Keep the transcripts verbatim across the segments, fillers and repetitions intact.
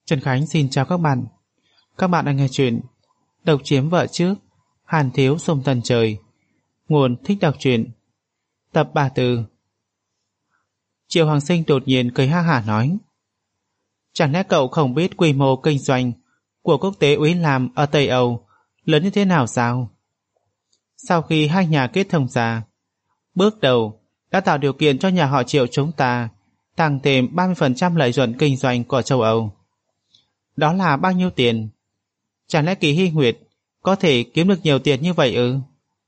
Trần Khánh xin chào các bạn. Các bạn đang nghe chuyện Độc chiếm vợ trước, Hàn thiếu sông tần trời. Nguồn Thích đọc truyện. Tập ba mươi tư. Triệu Hoàng Sinh đột nhiên cười ha hả nói: Chẳng lẽ cậu không biết quy mô kinh doanh của quốc tế Úy Lam ở Tây Âu lớn như thế nào sao? Sau khi hai nhà kết thông ra, bước đầu đã tạo điều kiện cho nhà họ Triệu chúng ta tăng thêm ba mươi phần trăm lợi nhuận kinh doanh của châu Âu. Đó là bao nhiêu tiền? Chẳng lẽ Kỳ Hy Nguyệt có thể kiếm được nhiều tiền như vậy ư?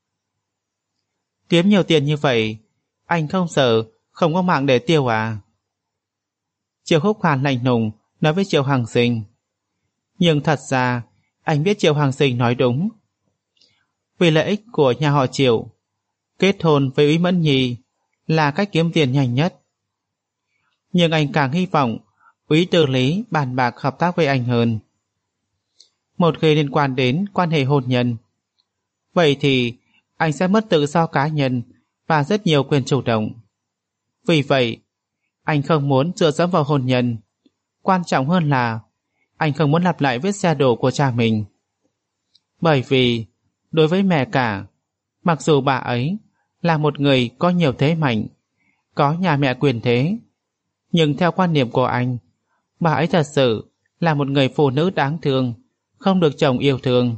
Kiếm nhiều tiền như vậy, anh không sợ không có mạng để tiêu à? Triệu Húc Hàn lạnh lùng nói với Triệu Hoàng Sinh. Nhưng thật ra anh biết Triệu Hoàng Sinh nói đúng. Vì lợi ích của nhà họ Triệu, kết hôn với Úy Mẫn Nhi là cách kiếm tiền nhanh nhất. Nhưng anh càng hy vọng Úy Tư Lý bàn bạc hợp tác với anh hơn. Một khi liên quan đến quan hệ hôn nhân, vậy thì anh sẽ mất tự do cá nhân và rất nhiều quyền chủ động. Vì vậy, anh không muốn dựa dẫm vào hôn nhân. Quan trọng hơn là anh không muốn lặp lại vết xe đổ của cha mình. Bởi vì, đối với mẹ cả, mặc dù bà ấy là một người có nhiều thế mạnh, có nhà mẹ quyền thế, nhưng theo quan niệm của anh, bà ấy thật sự là một người phụ nữ đáng thương, không được chồng yêu thương.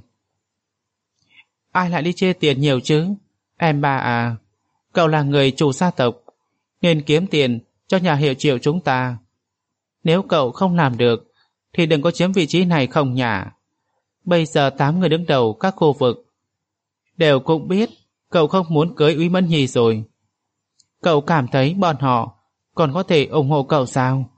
Ai lại đi chê tiền nhiều chứ? Em bà à, cậu là người chủ gia tộc, nên kiếm tiền cho nhà hiệu Triệu chúng ta. Nếu cậu không làm được, thì đừng có chiếm vị trí này không nhả. Bây giờ tám người đứng đầu các khu vực đều cũng biết cậu không muốn cưới Úy Mẫn Nhi rồi. Cậu cảm thấy bọn họ còn có thể ủng hộ cậu sao?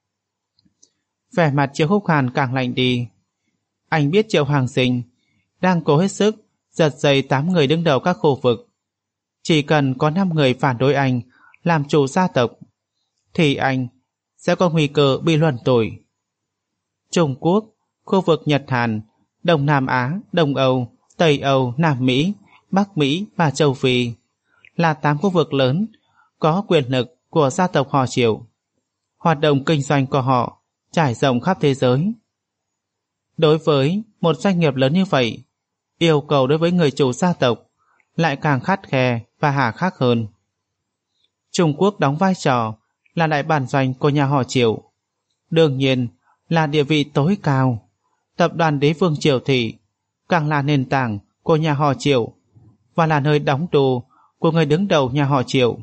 Vẻ mặt Triệu Húc Hàn càng lạnh đi. Anh biết Triệu Hoàng Sinh đang cố hết sức giật dây tám người đứng đầu các khu vực. Chỉ cần có năm người phản đối anh làm chủ gia tộc, thì anh sẽ có nguy cơ bị luận tội. Trung Quốc, khu vực Nhật Hàn, Đông Nam Á, Đông Âu, Tây Âu, Nam Mỹ, Bắc Mỹ và Châu Phi là tám khu vực lớn có quyền lực của gia tộc họ Triệu. Hoạt động kinh doanh của họ trải rộng khắp thế giới. Đối với một doanh nghiệp lớn như vậy, yêu cầu đối với người chủ gia tộc lại càng khắt khe và hà khắc hơn. Trung Quốc đóng vai trò là đại bản doanh của nhà họ Triệu, đương nhiên là địa vị tối cao. Tập đoàn Đế Vương Triệu Thị càng là nền tảng của nhà họ Triệu và là nơi đóng tù của người đứng đầu nhà họ Triệu.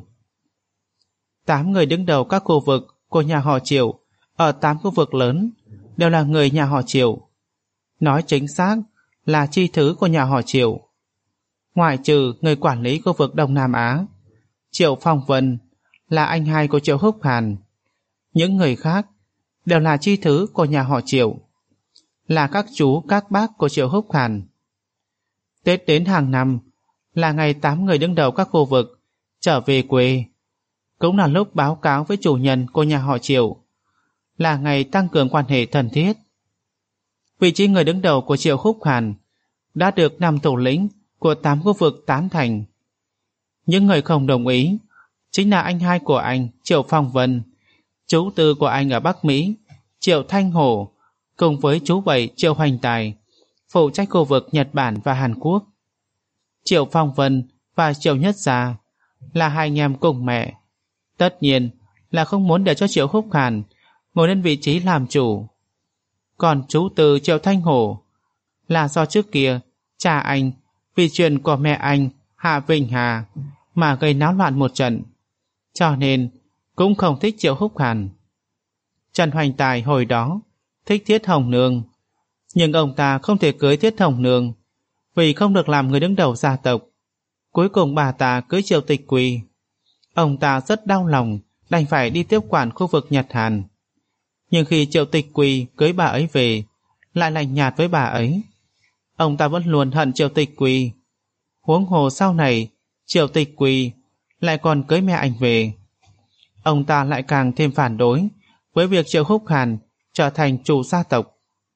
Tám người đứng đầu các khu vực của nhà họ Triệu ở tám khu vực lớn đều là người nhà họ Triệu. Nói chính xác là chi thứ của nhà họ Triệu. Ngoại trừ người quản lý khu vực Đông Nam Á, Triệu Phong Vân là anh hai của Triệu Húc Hàn. Những người khác đều là chi thứ của nhà họ Triệu, là các chú các bác của Triệu Húc Hàn. Tết đến hàng năm là ngày tám người đứng đầu các khu vực trở về quê, cũng là lúc báo cáo với chủ nhân của nhà họ Triệu, là ngày tăng cường quan hệ thân thiết. Vị trí người đứng đầu của Triệu Húc Hàn đã được năm thủ lĩnh của tám khu vực tán thành. Những người không đồng ý chính là anh hai của anh Triệu Phong Vân, chú tư của anh ở Bắc Mỹ Triệu Thanh Hổ, cùng với chú bảy Triệu Hoành Tài, phụ trách khu vực Nhật Bản và Hàn Quốc. Triệu Phong Vân và Triệu Nhất Gia là hai anh em cùng mẹ, tất nhiên là không muốn để cho Triệu Húc Hàn ngồi lên vị trí làm chủ. Còn chú tư Triệu Thanh Hổ là do trước kia cha anh vì chuyện của mẹ anh Hạ Vinh Hà mà gây náo loạn một trận, cho nên cũng không thích Triệu Húc Hàn. Trần Hoành Tài hồi đó thích Thiết Hồng Nương, nhưng ông ta không thể cưới Thiết Hồng Nương vì không được làm người đứng đầu gia tộc. Cuối cùng bà ta cưới Triệu Tịch Quỳ. Ông ta rất đau lòng, đành phải đi tiếp quản khu vực Nhật Hàn. Nhưng khi Triệu Tịch Quỳ cưới bà ấy về, lại lạnh nhạt với bà ấy. Ông ta vẫn luôn hận Triệu Tịch Quỳ. Huống hồ sau này Triệu Tịch Quỳ lại còn cưới mẹ anh về. Ông ta lại càng thêm phản đối với việc Triệu Húc Hàn trở thành chủ gia tộc.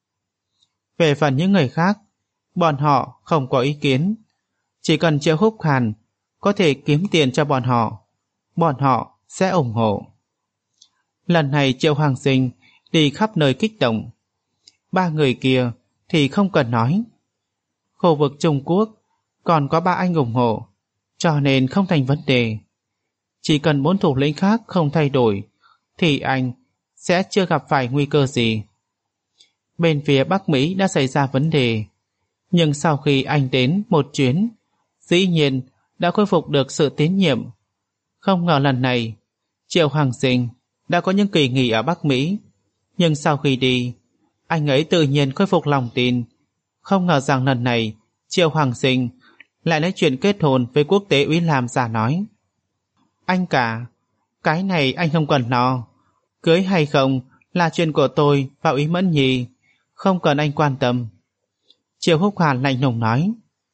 Về phần những người khác, bọn họ không có ý kiến. Chỉ cần Triệu Húc Hàn có thể kiếm tiền cho bọn họ, bọn họ sẽ ủng hộ. Lần này Triệu Hoàng Sinh đi khắp nơi kích động, ba người kia thì không cần nói. Khu vực Trung Quốc còn có ba anh ủng hộ, cho nên không thành vấn đề. Chỉ cần bốn thủ lĩnh khác không thay đổi thì anh sẽ chưa gặp phải nguy cơ gì. Bên phía Bắc Mỹ đã xảy ra vấn đề, nhưng sau khi anh đến một chuyến, dĩ nhiên đã khôi phục được sự tín nhiệm. Không ngờ lần này Triệu Hoàng Sinh đã có những kỳ nghỉ ở Bắc Mỹ, nhưng sau khi đi, anh ấy tự nhiên khôi phục lòng tin. Không ngờ rằng lần này Triệu Hoàng Sinh lại lấy chuyện kết hôn với quốc tế úy làm ra nói. Anh cả, cái này anh không cần lo. Cưới hay không là chuyện của tôi và Úy Mẫn Nhi, không cần anh quan tâm. Triệu Húc Hàn lạnh lùng nói.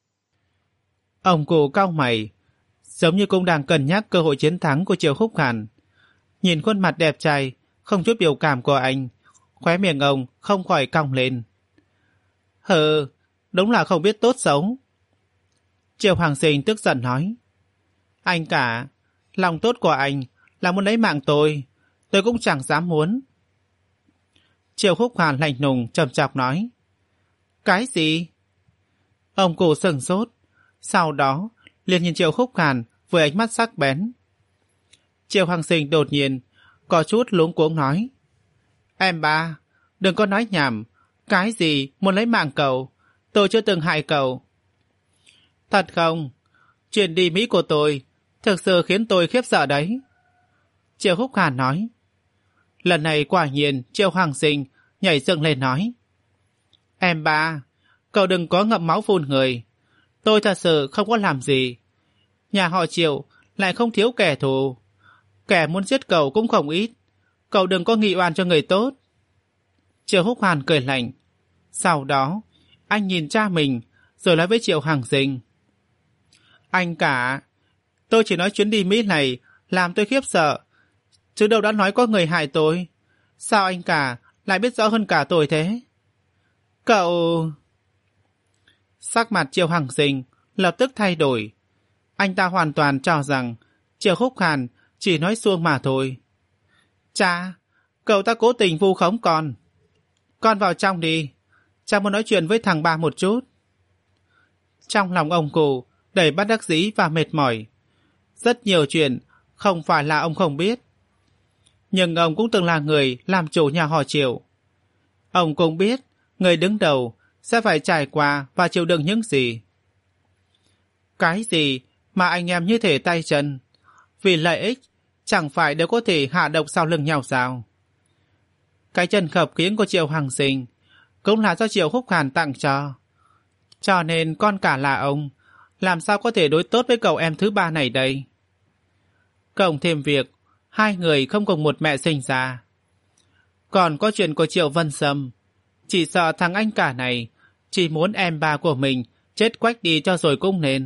Ông cụ cau mày, giống như cũng đang cân nhắc cơ hội chiến thắng của Triệu Húc Hàn. Nhìn khuôn mặt đẹp trai, không chút biểu cảm của anh, khóe miệng ông không khỏi cong lên. Hừ, đúng là không biết tốt xấu. Triệu Hoàng Sinh tức giận nói. Anh cả, lòng tốt của anh là muốn lấy mạng tôi, tôi cũng chẳng dám muốn. Triệu Húc Hàn lạnh lùng trầm chọc nói. Cái gì? Ông cụ sừng sốt, sau đó liền nhìn Triệu Húc Hàn với ánh mắt sắc bén. Triệu Hoàng Sinh đột nhiên có chút luống cuống nói. Em ba, đừng có nói nhảm. Cái gì muốn lấy mạng cậu? Tôi chưa từng hại cậu. Thật không? Chuyện đi Mỹ của tôi thực sự khiến tôi khiếp sợ đấy. Triệu Húc Hàn nói. Lần này quả nhiên Triệu Hoàng Sinh nhảy dựng lên nói. Em ba, cậu đừng có ngậm máu phun người. Tôi thật sự không có làm gì. Nhà họ Triệu lại không thiếu kẻ thù. Kẻ muốn giết cậu cũng không ít. Cậu đừng có nghị oan cho người tốt. Triệu Húc Hàn cười lạnh. Sau đó anh nhìn cha mình rồi nói với Triệu Hoàng Sinh. Anh cả, tôi chỉ nói chuyến đi Mỹ này làm tôi khiếp sợ, chứ đâu đã nói có người hại tôi. Sao anh cả lại biết rõ hơn cả tôi thế? Cậu... Sắc mặt Triệu Hoàng Sinh lập tức thay đổi. Anh ta hoàn toàn cho rằng Triệu Húc Hàn chỉ nói suông mà thôi. Cha, cậu ta cố tình vu khống con. Con vào trong đi, cha muốn nói chuyện với thằng ba một chút. Trong lòng ông cụ đầy bất đắc dĩ và mệt mỏi. Rất nhiều chuyện không phải là ông không biết, nhưng ông cũng từng là người làm chủ nhà họ Triệu. Ông cũng biết người đứng đầu sẽ phải trải qua và chịu đựng những gì. Cái gì mà anh em như thể tay chân, vì lợi ích chẳng phải đều có thể hạ độc sau lưng nhau sao? Cái chân khập khiễng của Triệu Hoàng Sinh cũng là do Triệu Húc Hàn tặng cho. Cho nên con cả là ông, làm sao có thể đối tốt với cậu em thứ ba này đây? Cộng thêm việc hai người không cùng một mẹ sinh ra. Còn có chuyện của Triệu Vân Sâm, chỉ sợ thằng anh cả này chỉ muốn em ba của mình chết quách đi cho rồi cũng nên.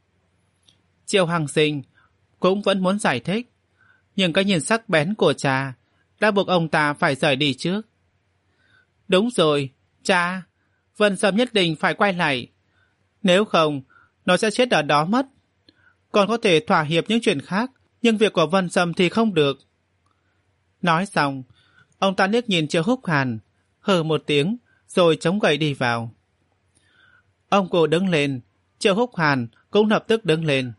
Triệu Hằng Sinh cũng vẫn muốn giải thích, nhưng cái nhìn sắc bén của cha đã buộc ông ta phải rời đi trước. Đúng rồi, cha, Vân Sâm nhất định phải quay lại. Nếu không, nó sẽ chết ở đó mất. Còn có thể thỏa hiệp những chuyện khác, nhưng việc của Vân Sâm thì không được. Nói xong, ông ta liếc nhìn Triệu Húc Hàn, hừ một tiếng, rồi chống gậy đi vào. Ông cụ đứng lên, Triệu Húc Hàn cũng lập tức đứng lên.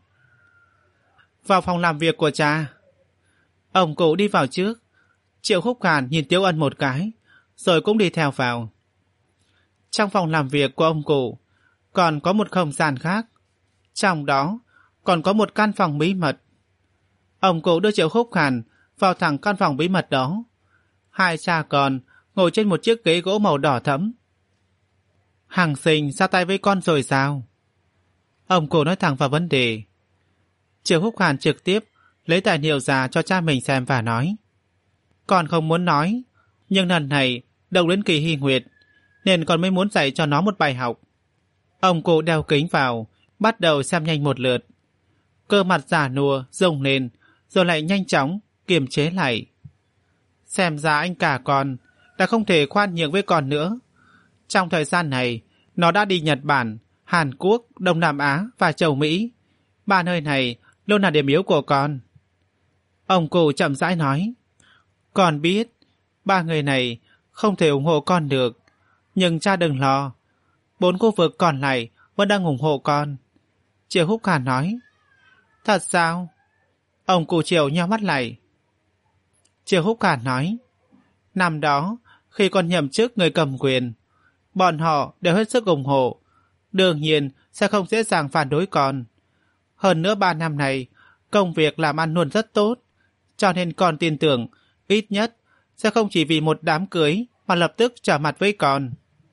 Vào phòng làm việc của cha. Ông cụ đi vào trước. Triệu Húc Hàn nhìn Tiếu Ân một cái, rồi cũng đi theo vào. Trong phòng làm việc của ông cụ còn có một không gian khác. Trong đó còn có một căn phòng bí mật. Ông cụ đưa Triệu Húc Hàn vào thẳng căn phòng bí mật đó. Hai cha con ngồi trên một chiếc ghế gỗ màu đỏ thẫm. Hằng Sinh ra tay với con rồi sao? Ông cụ nói thẳng vào vấn đề. Triệu Húc Hàn trực tiếp lấy tài liệu ra cho cha mình xem và nói. Con không muốn nói, nhưng lần này đồng đến kỳ Hy Nguyệt, nên con mới muốn dạy cho nó một bài học. Ông cụ đeo kính vào, bắt đầu xem nhanh một lượt. Cơ mặt già nua rung lên, rồi lại nhanh chóng kiềm chế lại. Xem ra anh cả con đã không thể khoan nhượng với con nữa. Trong thời gian này, nó đã đi Nhật Bản, Hàn Quốc, Đông Nam Á và châu Mỹ. Ba nơi này luôn là điểm yếu của con. Ông cụ chậm rãi nói. Con biết, ba người này không thể ủng hộ con được. Nhưng cha đừng lo, bốn khu vực còn lại vẫn đang ủng hộ con. Triệu Húc Hàn nói. Thật sao? Ông cụ Triệu nheo mắt lại. Triệu Húc Hàn nói. Năm đó, khi con nhậm chức người cầm quyền, bọn họ đều hết sức ủng hộ. Đương nhiên sẽ không dễ dàng phản đối con. Hơn nữa ba năm này, công việc làm ăn luôn rất tốt, cho nên con tin tưởng ít nhất sẽ không chỉ vì một đám cưới mà lập tức trở mặt với con.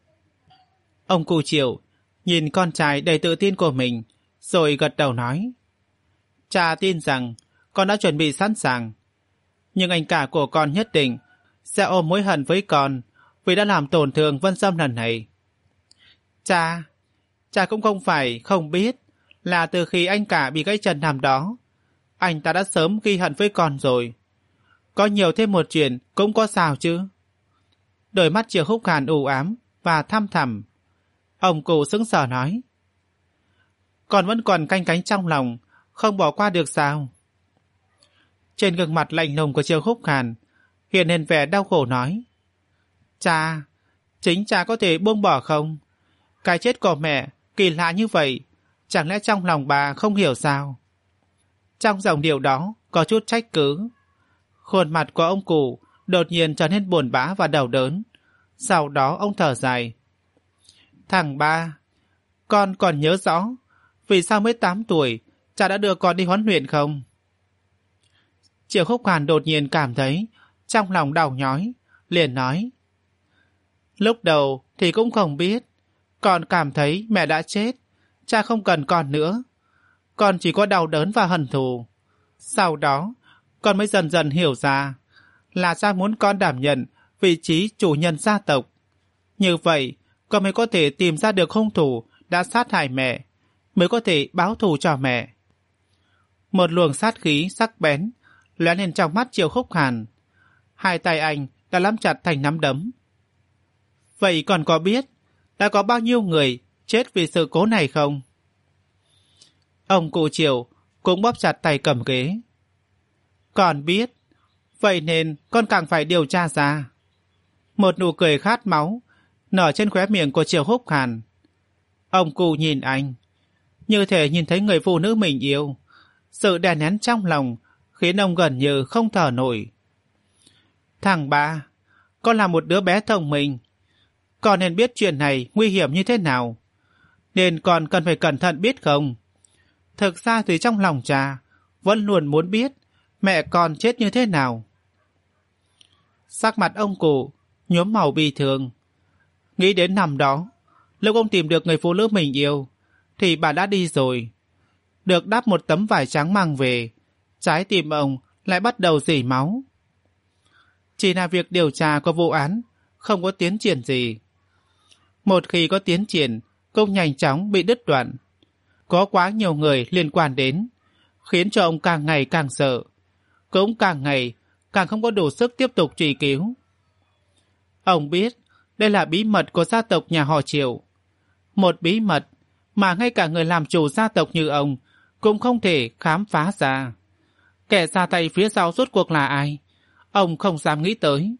Ông cụ Triệu nhìn con trai đầy tự tin của mình, rồi gật đầu nói. Cha tin rằng con đã chuẩn bị sẵn sàng, nhưng anh cả của con nhất định sẽ ôm mối hận với con vì đã làm tổn thương Vân Sâm lần này. Cha, cha cũng không phải không biết là từ khi anh cả bị gãy chân năm đó, anh ta đã sớm ghi hận với con rồi. Có nhiều thêm một chuyện cũng có sao chứ. Đôi mắt Triệu Húc Hàn u ám và thăm thẳm. Ông cụ sững sờ nói. Con vẫn còn canh cánh trong lòng, không bỏ qua được sao? Trên gương mặt lạnh lùng của Triệu Húc Hàn hiện lên vẻ đau khổ nói. Cha, chính cha có thể buông bỏ không? Cái chết của mẹ kỳ lạ như vậy, chẳng lẽ trong lòng bà không hiểu sao? Trong dòng điệu đó có chút trách cứ. Khuôn mặt của ông cụ đột nhiên trở nên buồn bã và đau đớn. Sau đó ông thở dài. Thằng ba, con còn nhớ rõ vì sao mới tám tuổi cha đã đưa con đi huấn luyện không? Triệu Húc Hàn đột nhiên cảm thấy trong lòng đau nhói, liền nói. Lúc đầu thì cũng không biết, con cảm thấy mẹ đã chết, cha không cần con nữa. Con chỉ có đau đớn và hận thù. Sau đó, con mới dần dần hiểu ra là cha muốn con đảm nhận vị trí chủ nhân gia tộc. Như vậy, con mới có thể tìm ra được hung thủ đã sát hại mẹ, mới có thể báo thù cho mẹ. Một luồng sát khí sắc bén lóe lên trong mắt Triệu Húc Hàn. Hai tay anh đã nắm chặt thành nắm đấm. Vậy còn có biết đã có bao nhiêu người chết vì sự cố này không? Ông cụ Triệu cũng bóp chặt tay cầm ghế. Còn biết, vậy nên con càng phải điều tra ra. Một nụ cười khát máu nở trên khóe miệng của Triệu Húc Hàn. Ông cụ nhìn anh, như thể nhìn thấy người phụ nữ mình yêu. Sự đè nén trong lòng khiến ông gần như không thở nổi. Thằng ba, con là một đứa bé thông minh. Con nên biết chuyện này nguy hiểm như thế nào, nên con cần phải cẩn thận biết không? Thực ra thì trong lòng cha vẫn luôn muốn biết mẹ con chết như thế nào. Sắc mặt ông cụ nhuốm màu bi thương. Nghĩ đến năm đó, lúc ông tìm được người phụ nữ mình yêu, thì bà đã đi rồi. Được đắp một tấm vải trắng mang về, trái tim ông lại bắt đầu rỉ máu. Chỉ là việc điều tra của vụ án không có tiến triển gì. Một khi có tiến triển, cũng nhanh chóng bị đứt đoạn. Có quá nhiều người liên quan đến, khiến cho ông càng ngày càng sợ, cũng càng ngày càng không có đủ sức tiếp tục truy cứu. Ông biết đây là bí mật của gia tộc nhà họ Triệu. Một bí mật mà ngay cả người làm chủ gia tộc như ông cũng không thể khám phá ra. Kẻ ra tay phía sau rốt cuộc là ai, ông không dám nghĩ tới.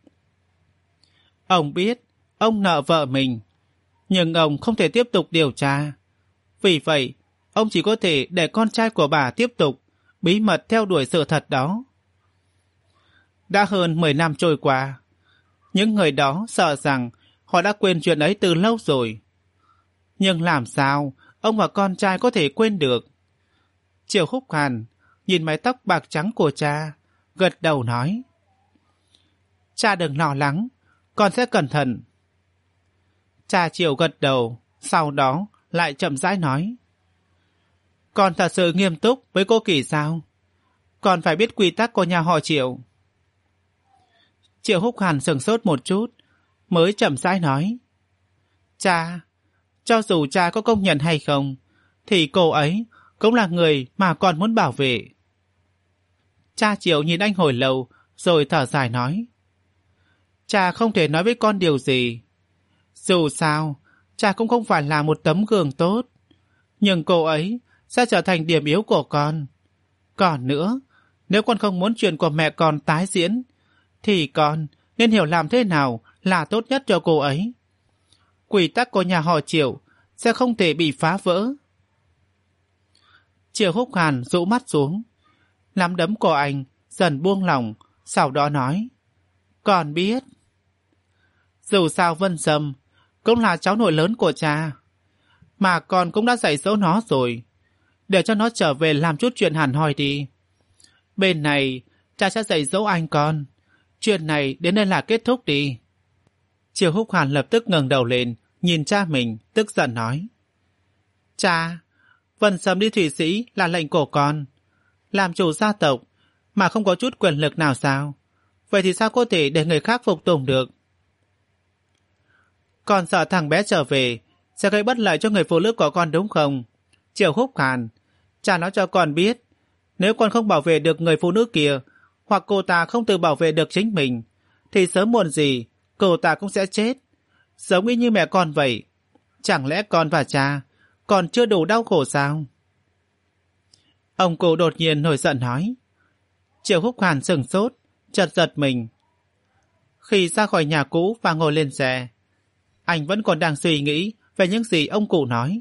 Ông biết ông nợ vợ mình, nhưng ông không thể tiếp tục điều tra. Vì vậy, ông chỉ có thể để con trai của bà tiếp tục bí mật theo đuổi sự thật đó. Đã hơn mười năm trôi qua, những người đó sợ rằng họ đã quên chuyện ấy từ lâu rồi. Nhưng làm sao ông và con trai có thể quên được? Triệu Húc Hàn nhìn mái tóc bạc trắng của cha, gật đầu nói. Cha đừng lo lắng, con sẽ cẩn thận. Cha Triệu gật đầu, sau đó lại chậm rãi nói. Con thật sự nghiêm túc với cô Kỳ sao? Con phải biết quy tắc của nhà họ Triệu. Triệu Húc Hàn sửng sốt một chút, mới chậm rãi nói. Cha, cho dù cha có công nhận hay không, thì cô ấy cũng là người mà con muốn bảo vệ. Cha Triệu nhìn anh hồi lâu, rồi thở dài nói. Cha không thể nói với con điều gì. Dù sao, cha cũng không phải là một tấm gương tốt, nhưng cô ấy sẽ trở thành điểm yếu của con. Còn nữa, nếu con không muốn chuyện của mẹ con tái diễn, thì con nên hiểu làm thế nào là tốt nhất cho cô ấy. Quy tắc của nhà họ Triệu sẽ không thể bị phá vỡ. Triệu Húc Hàn rũ mắt xuống, nắm đấm của anh dần buông lỏng, sau đó nói: Con biết. Dù sao Vân Sâm cũng là cháu nội lớn của cha, mà con cũng đã dạy dỗ nó rồi, để cho nó trở về làm chút chuyện hẳn hoi đi. Bên này cha sẽ dạy dỗ anh con, chuyện này đến đây là kết thúc đi. Triệu Húc Hàn lập tức ngẩng đầu lên, nhìn cha mình, tức giận nói: Cha, Vân Sâm đi Thụy Sĩ là lệnh của con, làm chủ gia tộc mà không có chút quyền lực nào sao? Vậy thì sao có thể để người khác phục tùng được? Con sợ thằng bé trở về sẽ gây bất lợi cho người phụ nữ của con đúng không? Triệu Húc Hàn, cha nói cho con biết, nếu con không bảo vệ được người phụ nữ kia, hoặc cô ta không tự bảo vệ được chính mình, thì sớm muộn gì cô ta cũng sẽ chết, giống y như mẹ con vậy. Chẳng lẽ con và cha còn chưa đủ đau khổ sao? Ông cụ đột nhiên nổi giận nói. Triệu Húc Hàn sửng sốt, chợt giật mình. Khi ra khỏi nhà cũ và ngồi lên xe, anh vẫn còn đang suy nghĩ về những gì ông cụ nói.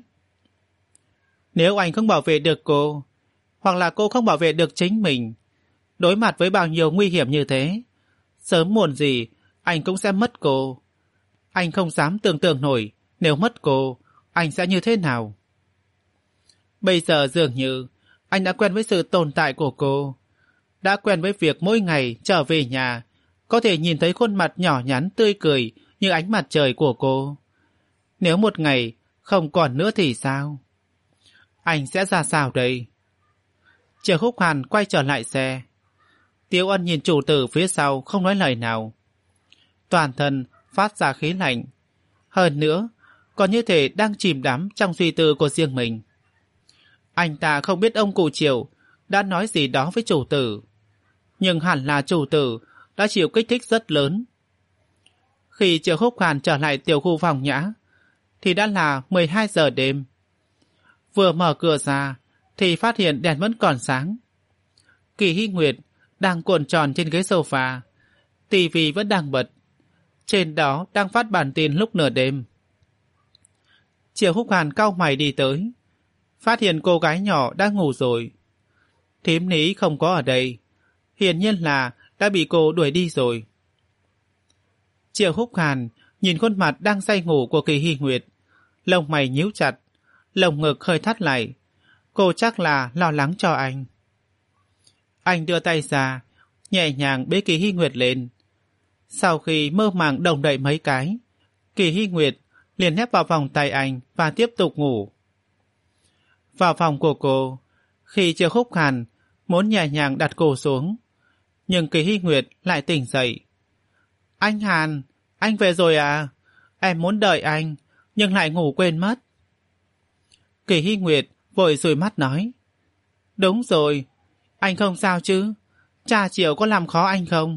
Nếu anh không bảo vệ được cô, hoặc là cô không bảo vệ được chính mình, đối mặt với bao nhiêu nguy hiểm như thế, sớm muộn gì anh cũng sẽ mất cô. Anh không dám tưởng tượng nổi nếu mất cô, anh sẽ như thế nào. Bây giờ dường như anh đã quen với sự tồn tại của cô, đã quen với việc mỗi ngày trở về nhà có thể nhìn thấy khuôn mặt nhỏ nhắn tươi cười như ánh mặt trời của cô. Nếu một ngày không còn nữa thì sao? Anh sẽ ra sao đây? Triệu Húc Hàn quay trở lại xe. Tiêu Ân nhìn chủ tử phía sau không nói lời nào. Toàn thân phát ra khí lạnh. Hơn nữa, còn như thể đang chìm đắm trong suy tư của riêng mình. Anh ta không biết ông cụ Triệu đã nói gì đó với chủ tử, nhưng hẳn là chủ tử đã chịu kích thích rất lớn. Khi Triệu Húc Hàn trở lại tiểu khu phòng nhã, thì đã là mười hai giờ đêm. Vừa mở cửa ra thì phát hiện đèn vẫn còn sáng. Kỳ Hy Nguyệt đang cuộn tròn trên ghế sofa, tivi vẫn đang bật, trên đó đang phát bản tin lúc nửa đêm. Triệu Húc Hàn cau mày đi tới, phát hiện cô gái nhỏ đang ngủ rồi. Thím Ní không có ở đây, hiển nhiên là đã bị cô đuổi đi rồi. Triệu Húc Hàn nhìn khuôn mặt đang say ngủ của Kỳ Hy Nguyệt, lông mày nhíu chặt, lồng ngực hơi thắt lại. Cô chắc là lo lắng cho anh. Anh đưa tay ra, nhẹ nhàng bế Kỳ Hy Nguyệt lên. Sau khi mơ màng đồng đậy mấy cái, Kỳ Hy Nguyệt liền nép vào vòng tay anh và tiếp tục ngủ. Vào phòng của cô, khi Triệu Húc Hàn muốn nhẹ nhàng đặt cô xuống, nhưng Kỳ Hy Nguyệt lại tỉnh dậy. Anh Hàn, anh về rồi à? Em muốn đợi anh, nhưng lại ngủ quên mất. Kỳ Hy Nguyệt vội dụi mắt nói. Đúng rồi, anh không sao chứ? Cha Triệu có làm khó anh không?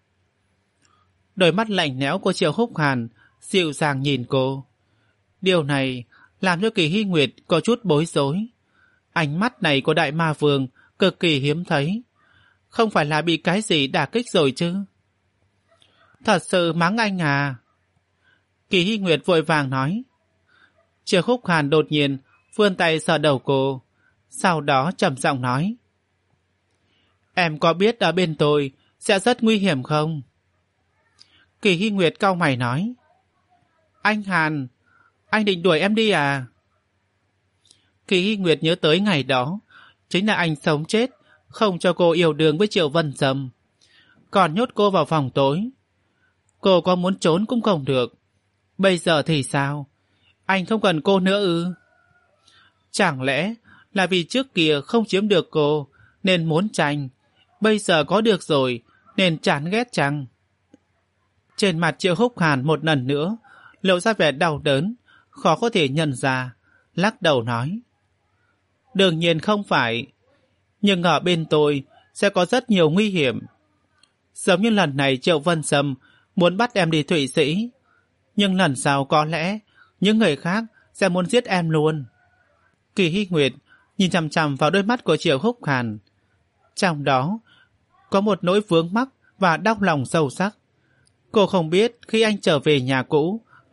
Đôi mắt lạnh lẽo của Triệu Húc Hàn dịu dàng nhìn cô. Điều này làm cho Kỳ Hy Nguyệt có chút bối rối. Ánh mắt này của Đại Ma Vương cực kỳ hiếm thấy. Không phải là bị cái gì đả kích rồi chứ? Thật sự mắng anh à? Kỳ Hy Nguyệt vội vàng nói. Triệu Húc Hàn đột nhiên vươn tay sờ đầu cô, sau đó trầm giọng nói. Em có biết ở bên tôi sẽ rất nguy hiểm không? Kỳ Hy Nguyệt cau mày nói. Anh Hàn, anh định đuổi em đi à? Kỳ Hy Nguyệt nhớ tới ngày đó, chính là anh sống chết không cho cô yêu đương với Triệu Vân Sâm, còn nhốt cô vào phòng tối. Cô có muốn trốn cũng không được. Bây giờ thì sao? Anh không cần cô nữa ư? Chẳng lẽ là vì trước kia không chiếm được cô nên muốn tranh, bây giờ có được rồi nên chán ghét chăng? Trên mặt Triệu Húc Hàn một lần nữa lộ ra vẻ đau đớn, khó có thể nhận ra, lắc đầu nói. Đương nhiên không phải, nhưng ở bên tôi sẽ có rất nhiều nguy hiểm. Giống như lần này Triệu Vân Sâm muốn bắt em đi Thụy Sĩ, nhưng lần sau có lẽ những người khác sẽ muốn giết em luôn. Kỳ Hy Nguyệt nhìn chằm chằm vào đôi mắt của Triệu Húc Hàn. Trong đó có một nỗi vướng mắc và đau lòng sâu sắc. Cô không biết khi anh trở về nhà cũ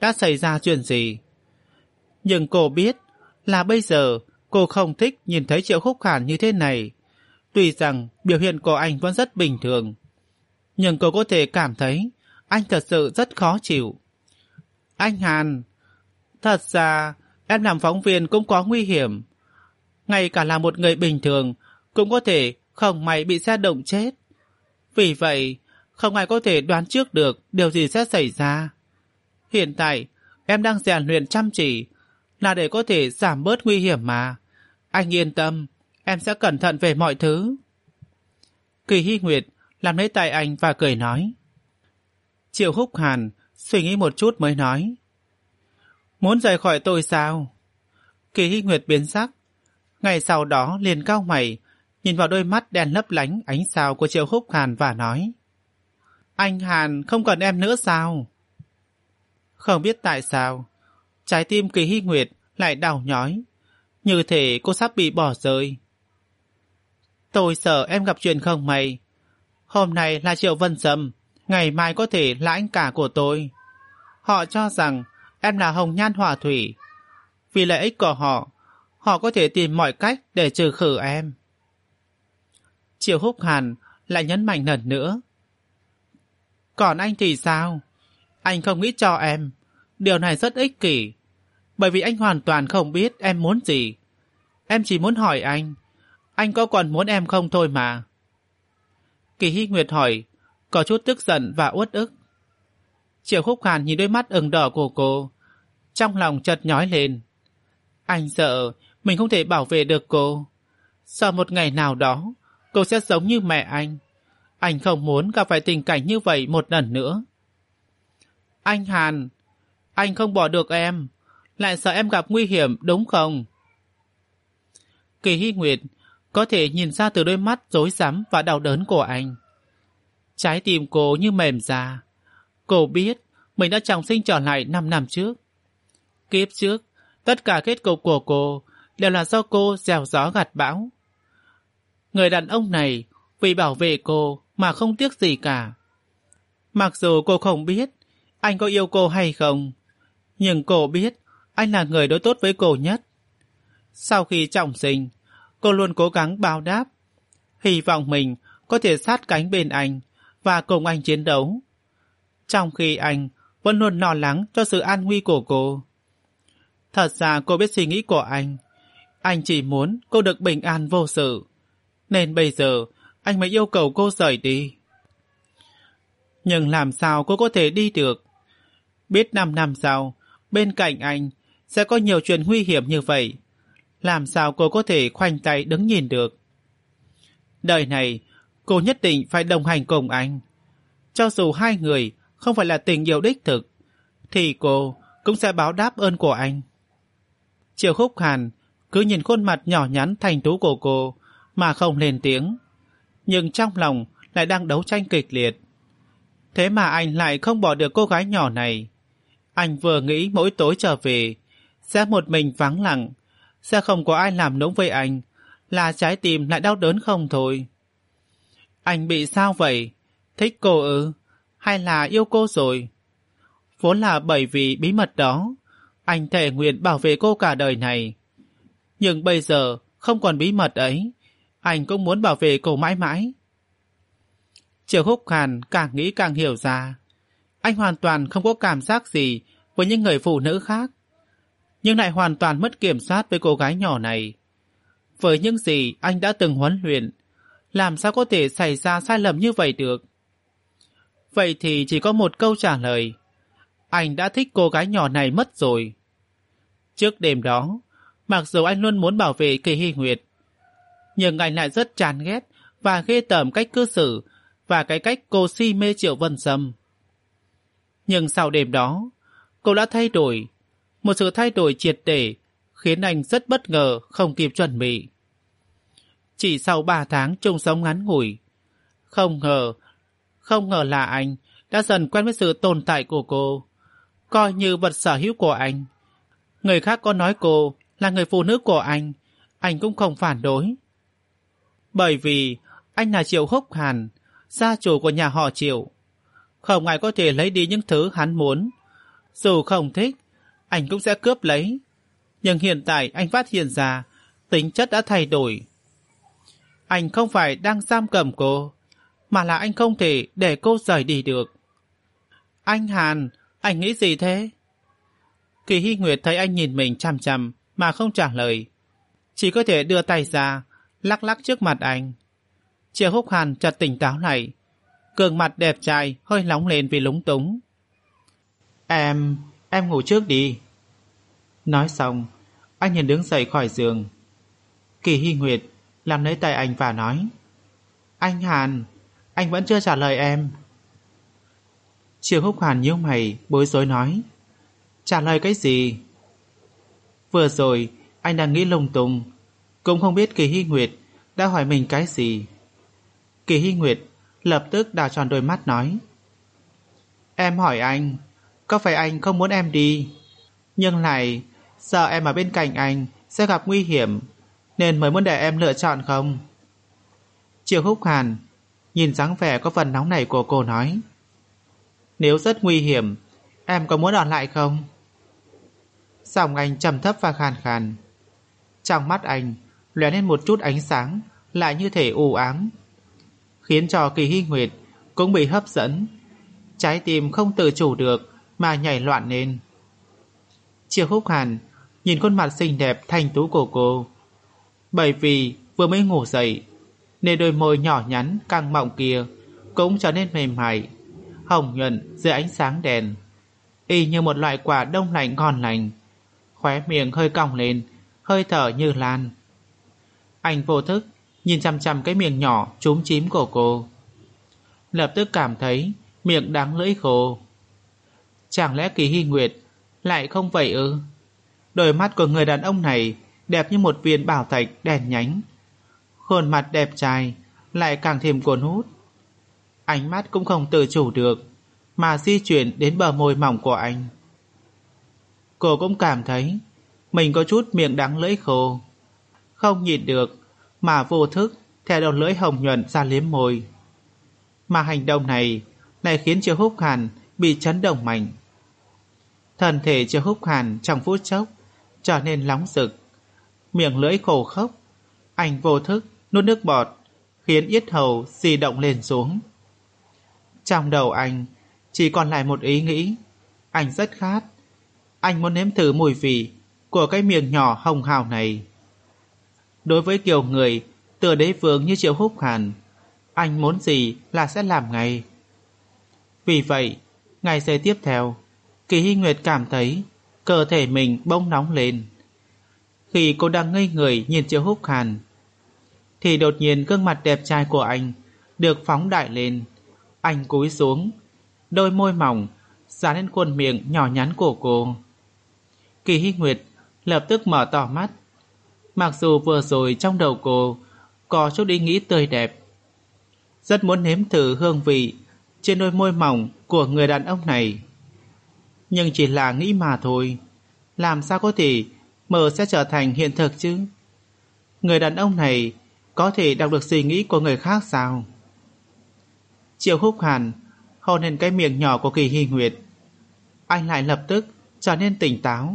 đã xảy ra chuyện gì. Nhưng cô biết là bây giờ cô không thích nhìn thấy Triệu Khúc Hàn như thế này. Tuy rằng biểu hiện của anh vẫn rất bình thường, nhưng cô có thể cảm thấy anh thật sự rất khó chịu. Anh Hàn, thật ra em làm phóng viên cũng có nguy hiểm. Ngay cả là một người bình thường cũng có thể không may bị xe động chết. Vì vậy, không ai có thể đoán trước được điều gì sẽ xảy ra. Hiện tại, em đang rèn luyện chăm chỉ là để có thể giảm bớt nguy hiểm mà. Anh yên tâm, em sẽ cẩn thận về mọi thứ. Kỳ Hy Nguyệt làm lấy tay anh và cười nói. Triệu Húc Hàn suy nghĩ một chút mới nói. Muốn rời khỏi tôi sao? Kỳ Hy Nguyệt biến sắc. Ngày sau đó liền cau mày, nhìn vào đôi mắt đen lấp lánh ánh sao của Triệu Húc Hàn và nói. Anh Hàn không cần em nữa sao? Không biết tại sao, trái tim Kỳ Hy Nguyệt lại đau nhói, như thể cô sắp bị bỏ rơi. Tôi sợ em gặp chuyện không may. Hôm nay là Triệu Vân Sâm, ngày mai có thể là anh cả của tôi. Họ cho rằng em là hồng nhan họa thủy. Vì lợi ích của họ, họ có thể tìm mọi cách để trừ khử em. Triệu Húc Hàn lại nhấn mạnh lần nữa. Còn anh thì sao? Anh không nghĩ cho em. Điều này rất ích kỷ, bởi vì anh hoàn toàn không biết em muốn gì. Em chỉ muốn hỏi anh, anh có còn muốn em không thôi mà. Kỳ Hy Nguyệt hỏi, có chút tức giận và uất ức. Triệu Húc Hàn nhìn đôi mắt ửng đỏ của cô, trong lòng chợt nhói lên. Anh sợ mình không thể bảo vệ được cô. Sợ một ngày nào đó cô sẽ giống như mẹ anh. Anh không muốn gặp phải tình cảnh như vậy một lần nữa. Anh Hàn, anh không bỏ được em, lại sợ em gặp nguy hiểm đúng không? Kỳ Hy Nguyệt có thể nhìn ra từ đôi mắt rối rắm và đau đớn của anh. Trái tim cô như mềm ra. Cô biết mình đã trọng sinh trở lại năm năm trước. Kiếp trước, tất cả kết cục của cô đều là do cô gieo gió gặt bão. Người đàn ông này vì bảo vệ cô mà không tiếc gì cả. Mặc dù cô không biết anh có yêu cô hay không, nhưng cô biết anh là người đối tốt với cô nhất. Sau khi trọng sinh, cô luôn cố gắng báo đáp, hy vọng mình có thể sát cánh bên anh và cùng anh chiến đấu, trong khi anh vẫn luôn lo lắng cho sự an nguy của cô. Thật ra cô biết suy nghĩ của anh. Anh chỉ muốn cô được bình an vô sự, nên bây giờ anh mới yêu cầu cô rời đi. Nhưng làm sao cô có thể đi được? Biết năm năm sau, bên cạnh anh sẽ có nhiều chuyện nguy hiểm như vậy. Làm sao cô có thể khoanh tay đứng nhìn được? Đời này, cô nhất định phải đồng hành cùng anh. Cho dù hai người không phải là tình yêu đích thực, thì cô cũng sẽ báo đáp ơn của anh. Triệu Khúc Hàn cứ nhìn khuôn mặt nhỏ nhắn thanh tú của cô mà không lên tiếng, nhưng trong lòng lại đang đấu tranh kịch liệt. Thế mà anh lại không bỏ được cô gái nhỏ này. Anh vừa nghĩ mỗi tối trở về sẽ một mình vắng lặng, sẽ không có ai làm nũng với anh, là trái tim lại đau đớn không thôi. Anh bị sao vậy? Thích cô ư? Hay là yêu cô rồi? Vốn là bởi vì bí mật đó, anh thề nguyện bảo vệ cô cả đời này. Nhưng bây giờ không còn bí mật ấy, anh cũng muốn bảo vệ cô mãi mãi. Triệu Húc Hàn càng nghĩ càng hiểu ra. Anh hoàn toàn không có cảm giác gì với những người phụ nữ khác, nhưng lại hoàn toàn mất kiểm soát với cô gái nhỏ này. Với những gì anh đã từng huấn luyện, làm sao có thể xảy ra sai lầm như vậy được? Vậy thì chỉ có một câu trả lời. Anh đã thích cô gái nhỏ này mất rồi. Trước đêm đó, mặc dù anh luôn muốn bảo vệ Kỳ Hy Nguyệt, nhưng anh lại rất chán ghét và ghê tởm cách cư xử và cái cách cô si mê Triệu Vân Sâm. Nhưng sau đêm đó, cô đã thay đổi. Một sự thay đổi triệt để khiến anh rất bất ngờ, không kịp chuẩn bị. Chỉ sau ba tháng chung sống ngắn ngủi, Không ngờ, không ngờ là anh đã dần quen với sự tồn tại của cô, coi như vật sở hữu của anh. Người khác có nói cô là người phụ nữ của anh, anh cũng không phản đối. Bởi vì anh là Triệu Húc Hàn, gia chủ của nhà họ Triệu. Không ai có thể lấy đi những thứ hắn muốn, Dù không thích, anh cũng sẽ cướp lấy. Nhưng hiện tại anh phát hiện ra tính chất đã thay đổi. Anh không phải đang giam cầm cô, mà là anh không thể để cô rời đi được. Anh Hàn, anh nghĩ gì thế? Kỳ Hy Nguyệt thấy anh nhìn mình chằm chằm mà không trả lời, chỉ có thể đưa tay ra lắc lắc trước mặt anh. Triệu Húc Hàn chợt tỉnh táo lại, gương mặt đẹp trai hơi nóng lên vì lúng túng. Em, em ngủ trước đi. Nói xong, anh liền đứng dậy khỏi giường. Kỳ Hy Nguyệt làm lấy tay anh và nói: Anh Hàn, anh vẫn chưa trả lời em. Triệu Húc Hàn nhíu mày bối rối nói: Trả lời cái gì? Vừa rồi anh đang nghĩ lung tung, cũng không biết Kỳ Hy Nguyệt đã hỏi mình cái gì. Kỳ Hy Nguyệt lập tức đảo tròn đôi mắt nói: Em hỏi anh, có phải anh không muốn em đi, nhưng lại sợ em ở bên cạnh anh sẽ gặp nguy hiểm, nên mới muốn để em lựa chọn không? Triệu Húc Hàn nhìn dáng vẻ có phần nóng nảy của cô nói: Nếu rất nguy hiểm, em có muốn ở lại không? Giọng anh trầm thấp và khàn khàn. Trong mắt anh lóe lên một chút ánh sáng, lại như thể u ám, khiến cho Kỳ Hy Nguyệt cũng bị hấp dẫn, trái tim không tự chủ được mà nhảy loạn lên. Triệu Húc Hàn nhìn khuôn mặt xinh đẹp thanh tú của cô. Bởi vì vừa mới ngủ dậy nên đôi môi nhỏ nhắn căng mọng kia cũng trở nên mềm mại, hồng nhuận dưới ánh sáng đèn, y như một loại quả đông lạnh ngon lành. Khóe miệng hơi cong lên, hơi thở như lan. Anh vô thức nhìn chằm chằm cái miệng nhỏ chúm chím của cô, lập tức cảm thấy miệng đáng lưỡi khô. Chẳng lẽ Kỳ Hy Nguyệt lại không vậy ư? Đôi mắt của người đàn ông này đẹp như một viên bảo thạch đèn nhánh, khuôn mặt đẹp trai lại càng thêm cuốn hút. Ánh mắt cũng không tự chủ được mà di chuyển đến bờ môi mỏng của anh. Cô cũng cảm thấy mình có chút miệng đắng lưỡi khô, không nhịn được mà vô thức theo đầu lưỡi hồng nhuận ra liếm môi. Mà hành động này lại khiến Triệu Húc Hàn bị chấn động mạnh. Thân thể Triệu Húc Hàn trong phút chốc trở nên nóng rực, miệng lưỡi khô khốc. Anh vô thức nuốt nước bọt, khiến yết hầu di động lên xuống. Trong đầu anh chỉ còn lại một ý nghĩ: anh rất khát, anh muốn nếm thử mùi vị của cái miệng nhỏ hồng hào này. Đối với kiểu người tựa đế vương như Triệu Húc Hàn, anh muốn gì là sẽ làm ngay. Vì vậy, ngày giây tiếp theo, Kỳ Hy Nguyệt cảm thấy cơ thể mình bỗng nóng lên. Khi cô đang ngây người nhìn Triệu Húc Hàn, thì đột nhiên gương mặt đẹp trai của anh được phóng đại lên. Anh cúi xuống, đôi môi mỏng dán lên khuôn miệng nhỏ nhắn của cô. Kỳ Hy Nguyệt lập tức mở to mắt. Mặc dù vừa rồi trong đầu cô có chút ý nghĩ tươi đẹp, rất muốn nếm thử hương vị trên đôi môi mỏng của người đàn ông này, nhưng chỉ là nghĩ mà thôi, làm sao có thể mơ sẽ trở thành hiện thực chứ? Người đàn ông này có thể đọc được suy nghĩ của người khác sao? Triệu Húc Hàn hôn lên cái miệng nhỏ của Kỳ Hy Nguyệt. Anh lại lập tức trở nên tỉnh táo.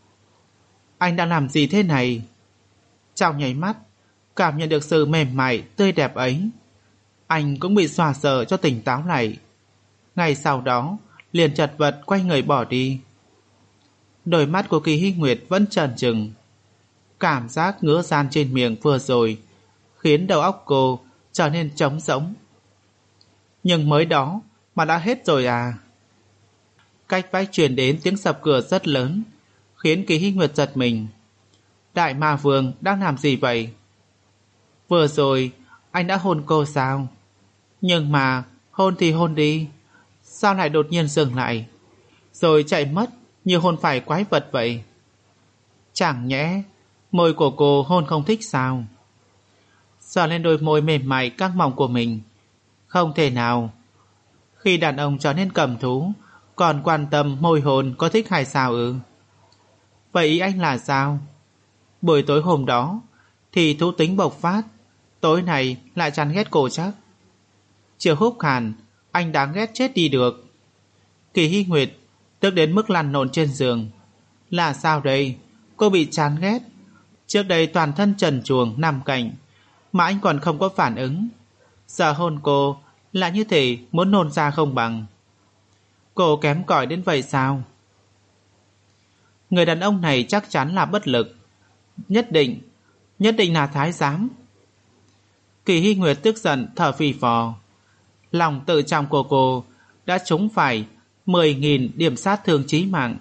Anh đang làm gì thế này? Trong nháy mắt cảm nhận được sự mềm mại tươi đẹp ấy, anh cũng bị xòa sợ cho tỉnh táo lại. Ngay sau đó liền chật vật quay người bỏ đi. Đôi mắt của Kỳ Hy Nguyệt vẫn trần trừng. Cảm giác ngứa ran trên miệng vừa rồi khiến đầu óc cô trở nên trống rỗng. Nhưng mới đó mà đã hết rồi à? Cách vách truyền đến tiếng sập cửa rất lớn, khiến Kỳ Hy Nguyệt giật mình. Đại Ma Vương đang làm gì vậy? Vừa rồi anh đã hôn cô sao? Nhưng mà hôn thì hôn đi, sao lại đột nhiên dừng lại, rồi chạy mất như hôn phải quái vật vậy? Chẳng nhẽ môi của cô hôn không thích sao? Sờ lên đôi môi mềm mại căng mỏng của mình. Không thể nào. Khi đàn ông trở nên cầm thú còn quan tâm môi hôn có thích hay sao ư? Vậy ý anh là sao? Buổi tối hôm đó thì thú tính bộc phát, tối nay lại chán ghét cô chắc. Triệu Húc Hàn, anh đáng ghét chết đi được. Kỳ Hy Nguyệt tức đến mức lăn lộn trên giường. Là sao đây? Cô bị chán ghét. Trước đây toàn thân trần truồng nằm cạnh, mà anh còn không có phản ứng. Giờ hôn cô là như thể muốn nôn ra không bằng. Cô kém cỏi đến vậy sao? Người đàn ông này chắc chắn là bất lực. Nhất định, nhất định là thái giám. Kỳ Hy Nguyệt tức giận thở phì phò. Lòng tự trọng của cô đã trúng phải mười nghìn điểm sát thương chí mạng.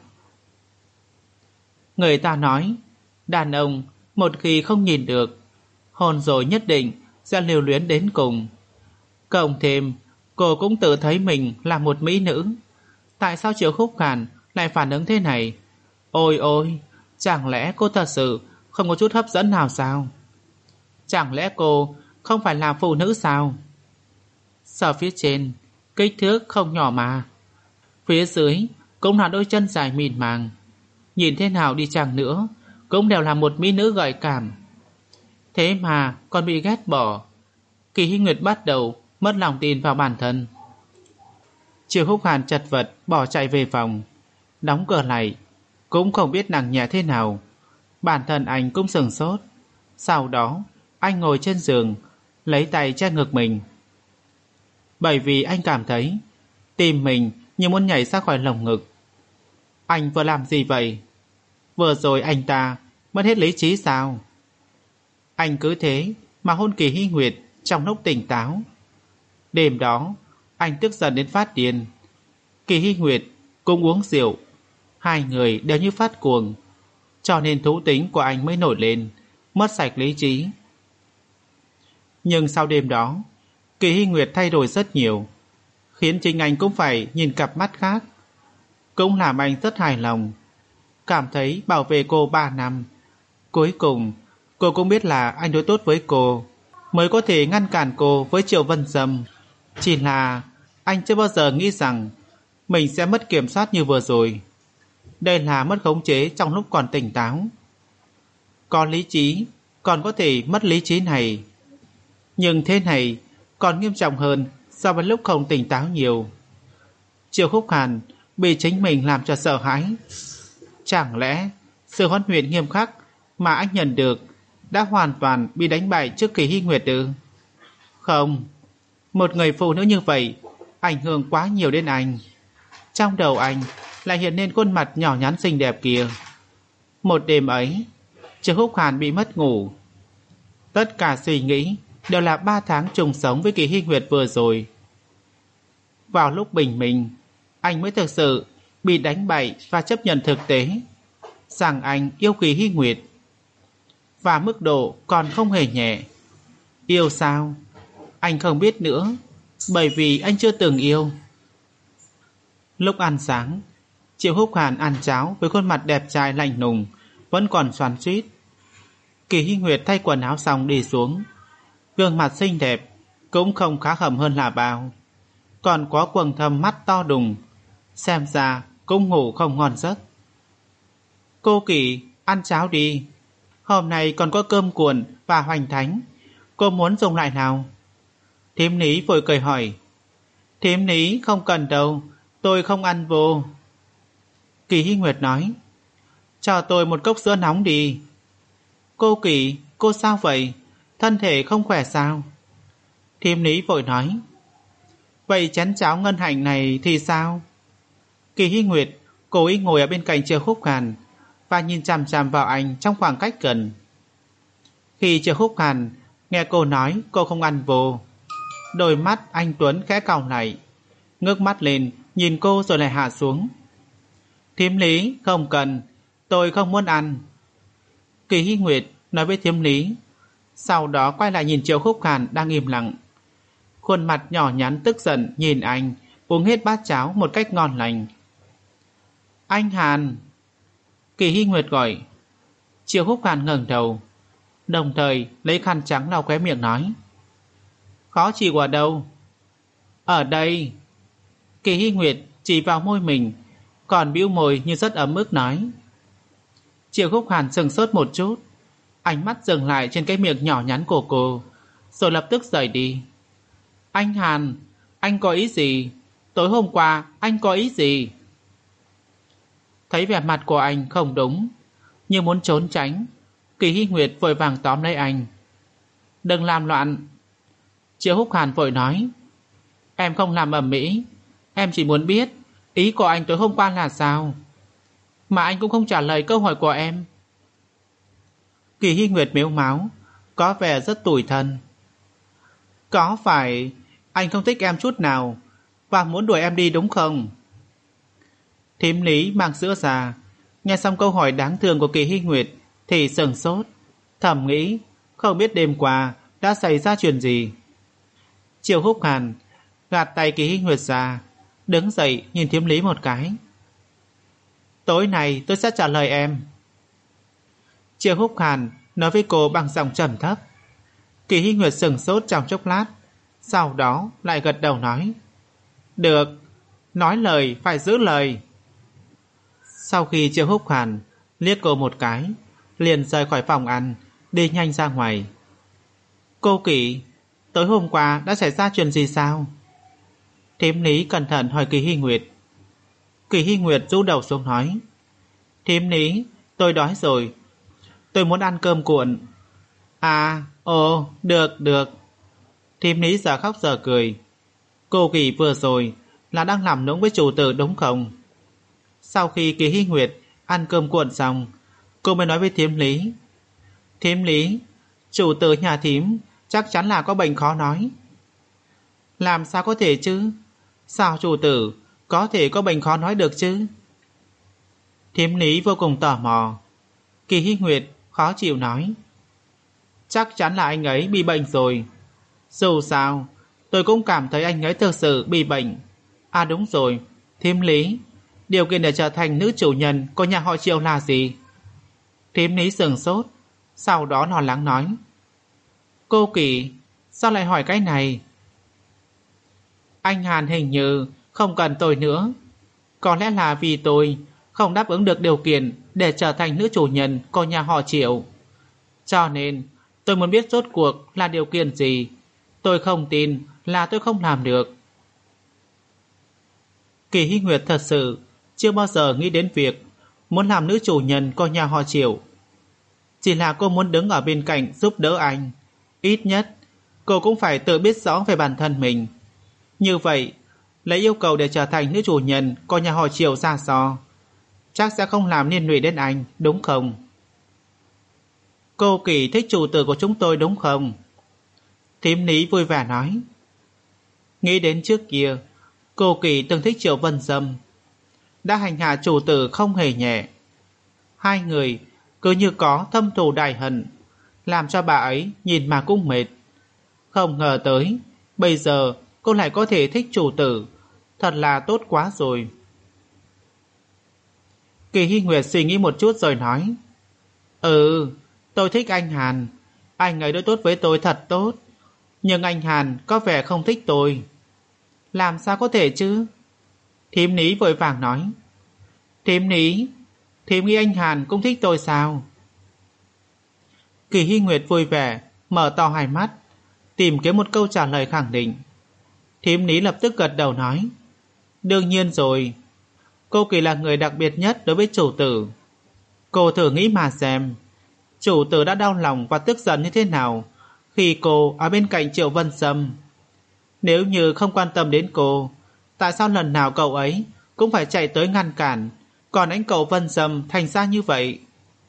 Người ta nói, đàn ông một khi không nhìn được, hôn rồi nhất định sẽ lưu luyến đến cùng. Cộng thêm, cô cũng tự thấy mình là một mỹ nữ. Tại sao Triệu Khúc Khàn lại phản ứng thế này? Ôi ôi, chẳng lẽ cô thật sự không có chút hấp dẫn nào sao? Chẳng lẽ cô không phải là phụ nữ sao? Sở phía trên, kích thước không nhỏ mà. Phía dưới cũng là đôi chân dài mịn màng. Nhìn thế nào đi chăng nữa cũng đều là một mỹ nữ gợi cảm. Thế mà còn bị ghét bỏ. Kỳ Hy Nguyệt bắt đầu mất lòng tin vào bản thân. Triệu Húc Hàn chật vật bỏ chạy về phòng, đóng cửa lại, cũng không biết nặng nhẹ thế nào. Bản thân anh cũng sửng sốt. Sau đó anh ngồi trên giường, lấy tay che ngực mình. Bởi vì anh cảm thấy tim mình như muốn nhảy ra khỏi lồng ngực. Anh vừa làm gì vậy? Vừa rồi anh ta mất hết lý trí sao? Anh cứ thế mà hôn Kỳ Hy Nguyệt trong lúc tỉnh táo. Đêm đó anh tức giận đến phát điên. Kỳ Hy Nguyệt cũng uống rượu. Hai người đều như phát cuồng, cho nên thú tính của anh mới nổi lên, mất sạch lý trí. Nhưng sau đêm đó, Kỳ Hy Nguyệt thay đổi rất nhiều, khiến chính anh cũng phải nhìn cặp mắt khác. Cũng làm anh rất hài lòng, cảm thấy bảo vệ cô ba năm. Cuối cùng cô cũng biết là anh đối tốt với cô, mới có thể ngăn cản cô với Triệu Vân Dâm. Chỉ là anh chưa bao giờ nghĩ rằng mình sẽ mất kiểm soát như vừa rồi. Đây là mất khống chế trong lúc còn tỉnh táo. Có lý trí còn có thể mất lý trí này, nhưng thế này còn nghiêm trọng hơn so với lúc không tỉnh táo nhiều. Triệu Khúc Hàn bị chính mình làm cho sợ hãi. Chẳng lẽ sự huấn luyện nghiêm khắc mà anh nhận được đã hoàn toàn bị đánh bại trước Kỳ Hy Nguyệt ư? Không, một người phụ nữ như vậy ảnh hưởng quá nhiều đến anh. Trong đầu anh lại hiện lên khuôn mặt nhỏ nhắn xinh đẹp kia. Một đêm ấy, Triệu Khúc Hàn bị mất ngủ. Tất cả suy nghĩ đều là ba tháng chung sống với Kỳ Hy Nguyệt vừa rồi. Vào lúc bình minh, anh mới thực sự bị đánh bại và chấp nhận thực tế rằng anh yêu Kỳ Hy Nguyệt. Và mức độ còn không hề nhẹ. Yêu sao? Anh không biết nữa, bởi vì anh chưa từng yêu. Lúc ăn sáng, Triệu Húc Hàn ăn cháo với khuôn mặt đẹp trai lạnh lùng, vẫn còn xoắn xuýt. Kỳ Hy Nguyệt thay quần áo xong đi xuống, gương mặt xinh đẹp cũng không khá khẩm hơn là bao, còn có quầng thâm mắt to đùng, xem ra cũng ngủ không ngon giấc. Cô Kỳ, ăn cháo đi, hôm nay còn có cơm cuộn và hoành thánh, cô muốn dùng lại nào? Thím Ní vội cười hỏi. Thím Ní không cần đâu, tôi không ăn vô. Kỳ Hy Nguyệt nói. Cho tôi một cốc sữa nóng đi. Cô Kỳ, cô sao vậy? Thân thể không khỏe sao? Thím Ní vội nói. Vậy chén cháo ngân hạnh này thì sao? Kỳ Hy Nguyệt cố ý ngồi ở bên cạnh Triệu Khúc Hàn và nhìn chằm chằm vào anh trong khoảng cách gần. Khi Triệu Khúc Hàn nghe cô nói cô không ăn vô, đôi mắt anh Tuấn khẽ cau lại, ngước mắt lên nhìn cô rồi lại hạ xuống. Thím Lý, không cần, tôi không muốn ăn. Kỳ Hy Nguyệt nói với thím Lý, sau đó quay lại nhìn Triệu Khúc Hàn đang im lặng. Khuôn mặt nhỏ nhắn tức giận nhìn anh uống hết bát cháo một cách ngon lành. Anh Hàn! Kỳ Hy Nguyệt gọi. Triệu Khúc Hàn ngẩng đầu, đồng thời lấy khăn trắng lau khóe miệng nói. Khó chịu ở đâu? Ở đây. Kỳ Hy Nguyệt chỉ vào môi mình, còn bĩu môi như rất ấm ức nói. Triệu Khúc Hàn sừng sốt một chút, ánh mắt dừng lại trên cái miệng nhỏ nhắn của cô, rồi lập tức rời đi. Anh Hàn, anh có ý gì? Tối hôm qua anh có ý gì? Thấy vẻ mặt của anh không đúng, như muốn trốn tránh, Kỳ Hy Nguyệt vội vàng tóm lấy anh. Đừng làm loạn. Triệu Húc Hàn vội nói. Em không làm ầm ĩ, em chỉ muốn biết ý của anh tối hôm qua là sao, mà anh cũng không trả lời câu hỏi của em. Kỳ Hy Nguyệt mếu máo, có vẻ rất tủi thân. Có phải anh không thích em chút nào và muốn đuổi em đi đúng không? Thím Lý mang sữa ra, nghe xong câu hỏi đáng thương của Kỳ Hy Nguyệt thì sửng sốt, thầm nghĩ không biết đêm qua đã xảy ra chuyện gì. Triệu Húc Hàn gạt tay Kỳ Hy Nguyệt ra, đứng dậy nhìn thím Lý một cái. Tối nay tôi sẽ trả lời em. Triệu Húc Hàn nói với cô bằng giọng trầm thấp. Kỳ Hy Nguyệt sửng sốt trong chốc lát, sau đó lại gật đầu nói. Được, nói lời phải giữ lời. Sau khi Triệu Húc Hàn liếc cô một cái, liền rời khỏi phòng ăn, đi nhanh ra ngoài. Cô Kỳ, tối hôm qua đã xảy ra chuyện gì sao? Thím Lý cẩn thận hỏi Kỳ Hy Nguyệt. Kỳ Hy Nguyệt rũ đầu xuống nói. Thím Lý, tôi đói rồi, tôi muốn ăn cơm cuộn. À, ồ, được, được. Thím Lý giờ khóc giờ cười. Cô Kỳ vừa rồi là đang làm nũng với chủ tử đúng không? Sau khi Kỳ Hy Nguyệt ăn cơm cuộn xong, cô mới nói với thím Lý. Thím Lý, chủ tử nhà thím chắc chắn là có bệnh khó nói. Làm sao có thể chứ? Sao chủ tử có thể có bệnh khó nói được chứ? Thím Lý vô cùng tò mò. Kỳ Hy Nguyệt khó chịu nói. Chắc chắn là anh ấy bị bệnh rồi. Dù sao, tôi cũng cảm thấy anh ấy thực sự bị bệnh. À đúng rồi, thím Lý, điều kiện để trở thành nữ chủ nhân của nhà họ Triệu là gì? Thím Lý sửng sốt, sau đó lo lắng nói. Cô Kỳ, sao lại hỏi cái này? Anh Hàn hình như không cần tôi nữa. Có lẽ là vì tôi không đáp ứng được điều kiện để trở thành nữ chủ nhân của nhà họ Triệu. Cho nên tôi muốn biết rốt cuộc là điều kiện gì. Tôi không tin là tôi không làm được. Kỳ Hy Nguyệt thật sự chưa bao giờ nghĩ đến việc muốn làm nữ chủ nhân của nhà họ Triệu. Chỉ là cô muốn đứng ở bên cạnh giúp đỡ anh. Ít nhất cô cũng phải tự biết rõ về bản thân mình. Như vậy, lấy yêu cầu để trở thành nữ chủ nhân của nhà họ Triệu ra so, chắc sẽ không làm liên lụy đến anh, đúng không? Cô Kỳ thích chủ tử của chúng tôi đúng không? Thím Lý vui vẻ nói. Nghĩ đến trước kia, cô Kỳ từng thích Triệu Vân Dâm, đã hành hạ chủ tử không hề nhẹ. Hai người cứ như có thâm thù đại hận, làm cho bà ấy nhìn mà cũng mệt. Không ngờ tới bây giờ cô lại có thể thích chủ tử, thật là tốt quá rồi. Kỳ Hy Nguyệt suy nghĩ một chút rồi nói. Ừ, tôi thích anh Hàn, anh ấy đối tốt với tôi thật tốt, nhưng anh Hàn có vẻ không thích tôi. Làm sao có thể chứ? Thím Lý vội vàng nói. Thím Lý, thím nghĩ anh Hàn cũng thích tôi sao? Kỳ Hy Nguyệt vui vẻ mở to hai mắt, tìm kiếm một câu trả lời khẳng định. Thím Lý lập tức gật đầu nói. Đương nhiên rồi, cô Kỳ là người đặc biệt nhất đối với chủ tử. Cô thử nghĩ mà xem, chủ tử đã đau lòng và tức giận như thế nào khi cô ở bên cạnh Triệu Vân Sâm. Nếu như không quan tâm đến cô, tại sao lần nào cậu ấy cũng phải chạy tới ngăn cản, còn anh cậu Vân Sâm thành ra như vậy?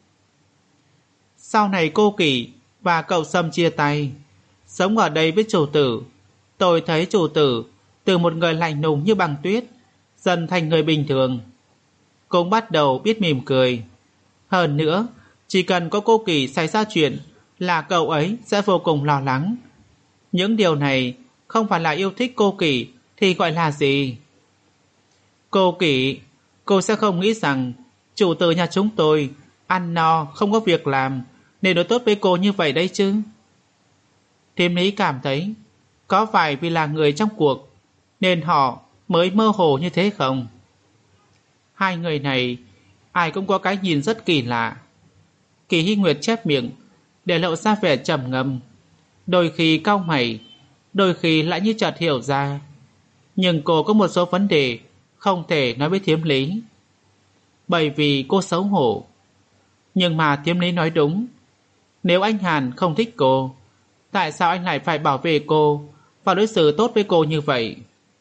Sau này cô Kỳ và cậu Sâm chia tay, sống ở đây với chủ tử, tôi thấy chủ tử từ một người lạnh lùng như băng tuyết dần thành người bình thường, cũng bắt đầu biết mỉm cười. Hơn nữa, chỉ cần có cô Kỳ xảy ra chuyện là cậu ấy sẽ vô cùng lo lắng. Những điều này không phải là yêu thích cô Kỳ thì gọi là gì? Cô Kỳ, cô sẽ không nghĩ rằng chủ tử nhà chúng tôi ăn no không có việc làm nên đối tốt với cô như vậy đấy chứ? Thím Lý cảm thấy có phải vì là người trong cuộc nên họ mới mơ hồ như thế không? Hai người này ai cũng có cái nhìn rất kỳ lạ. Kỳ Hy Nguyệt chép miệng để lộ ra vẻ trầm ngâm, đôi khi cau mày, đôi khi lại như chợt hiểu ra. Nhưng cô có một số vấn đề không thể nói với thím Lý. bởi vì cô xấu hổ. Nhưng mà Thiếm Lý nói đúng. Nếu anh Hàn không thích cô, tại sao anh lại phải bảo vệ cô và đối xử tốt với cô như vậy?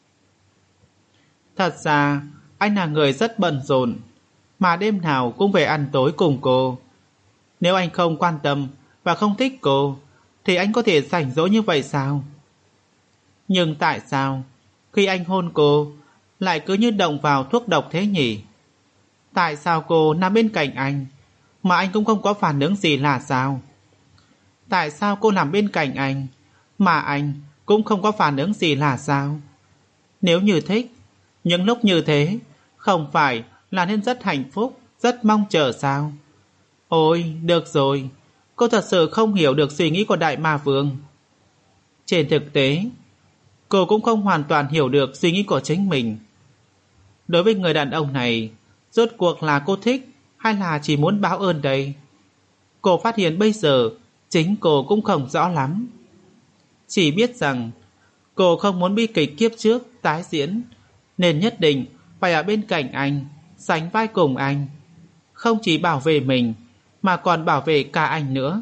Thật ra anh là người rất bận rộn, mà đêm nào cũng về ăn tối cùng cô. Nếu anh không quan tâm và không thích cô, thì anh có thể rảnh rỗi như vậy sao? Nhưng tại sao khi anh hôn cô lại cứ như động vào thuốc độc thế nhỉ? Tại sao cô nằm bên cạnh anh mà anh cũng không có phản ứng gì là sao? Tại sao cô nằm bên cạnh anh mà anh cũng không có phản ứng gì là sao? Nếu như thích, những lúc như thế không phải là nên rất hạnh phúc, rất mong chờ sao? Ôi, được rồi, cô thật sự không hiểu được suy nghĩ của Đại Ma Vương. Trên thực tế, cô cũng không hoàn toàn hiểu được suy nghĩ của chính mình. Đối với người đàn ông này, rốt cuộc là cô thích hay là chỉ muốn báo ơn đây? Cô phát hiện bây giờ chính cô cũng không rõ lắm. Chỉ biết rằng cô không muốn bi kịch kiếp trước tái diễn, nên nhất định phải ở bên cạnh anh, sánh vai cùng anh. Không chỉ bảo vệ mình, mà còn bảo vệ cả anh nữa.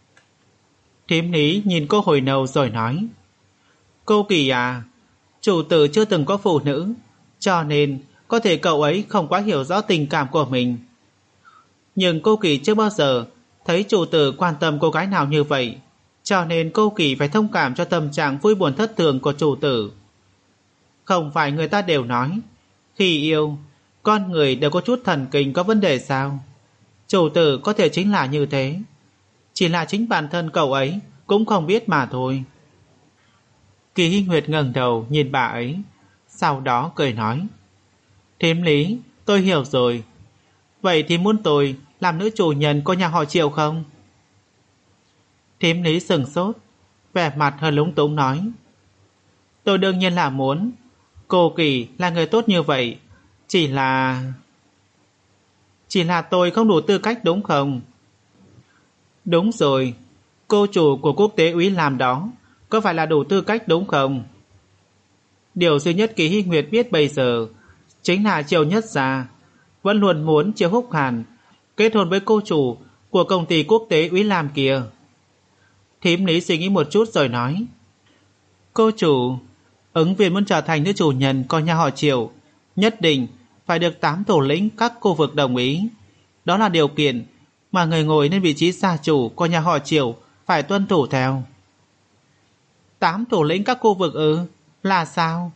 Thím Lý nhìn cô hồi đầu rồi nói: Cô Kỳ à, chủ tử chưa từng có phụ nữ, cho nên có thể cậu ấy không quá hiểu rõ tình cảm của mình. Nhưng cô Kỳ chưa bao giờ thấy chủ tử quan tâm cô gái nào như vậy, cho nên cô Kỳ phải thông cảm cho tâm trạng vui buồn thất thường của chủ tử. Không phải người ta đều nói khi yêu, con người đều có chút thần kinh có vấn đề sao? Chủ tử có thể chính là như thế, chỉ là chính bản thân cậu ấy cũng không biết mà thôi. Kỳ Hy Nguyệt ngẩng đầu nhìn bà ấy, sau đó cười nói: Thím Lý, tôi hiểu rồi. Vậy thì muốn tôi làm nữ chủ nhân của nhà họ Triệu không? Thím Lý sừng sốt, vẻ mặt hơi lúng túng nói: Tôi đương nhiên là muốn. Cô Kỳ là người tốt như vậy, chỉ là... Chỉ là tôi không đủ tư cách đúng không? Đúng rồi, cô chủ của quốc tế úy làm đó có phải là đủ tư cách đúng không? Điều duy nhất Kỳ Hy Nguyệt biết bây giờ chính là Triệu Nhất Gia vẫn luôn muốn Triệu Húc Hàn kết hôn với cô chủ của công ty quốc tế úy làm kia. Thím Lý suy nghĩ một chút rồi nói: Cô chủ, ứng viên muốn trở thành nữ chủ nhân của nhà họ Triệu, nhất định phải được tám thủ lĩnh các khu vực đồng ý. Đó là điều kiện mà người ngồi lên vị trí gia chủ của nhà họ Triệu phải tuân thủ theo. Tám thủ lĩnh các khu vực ư? Là sao?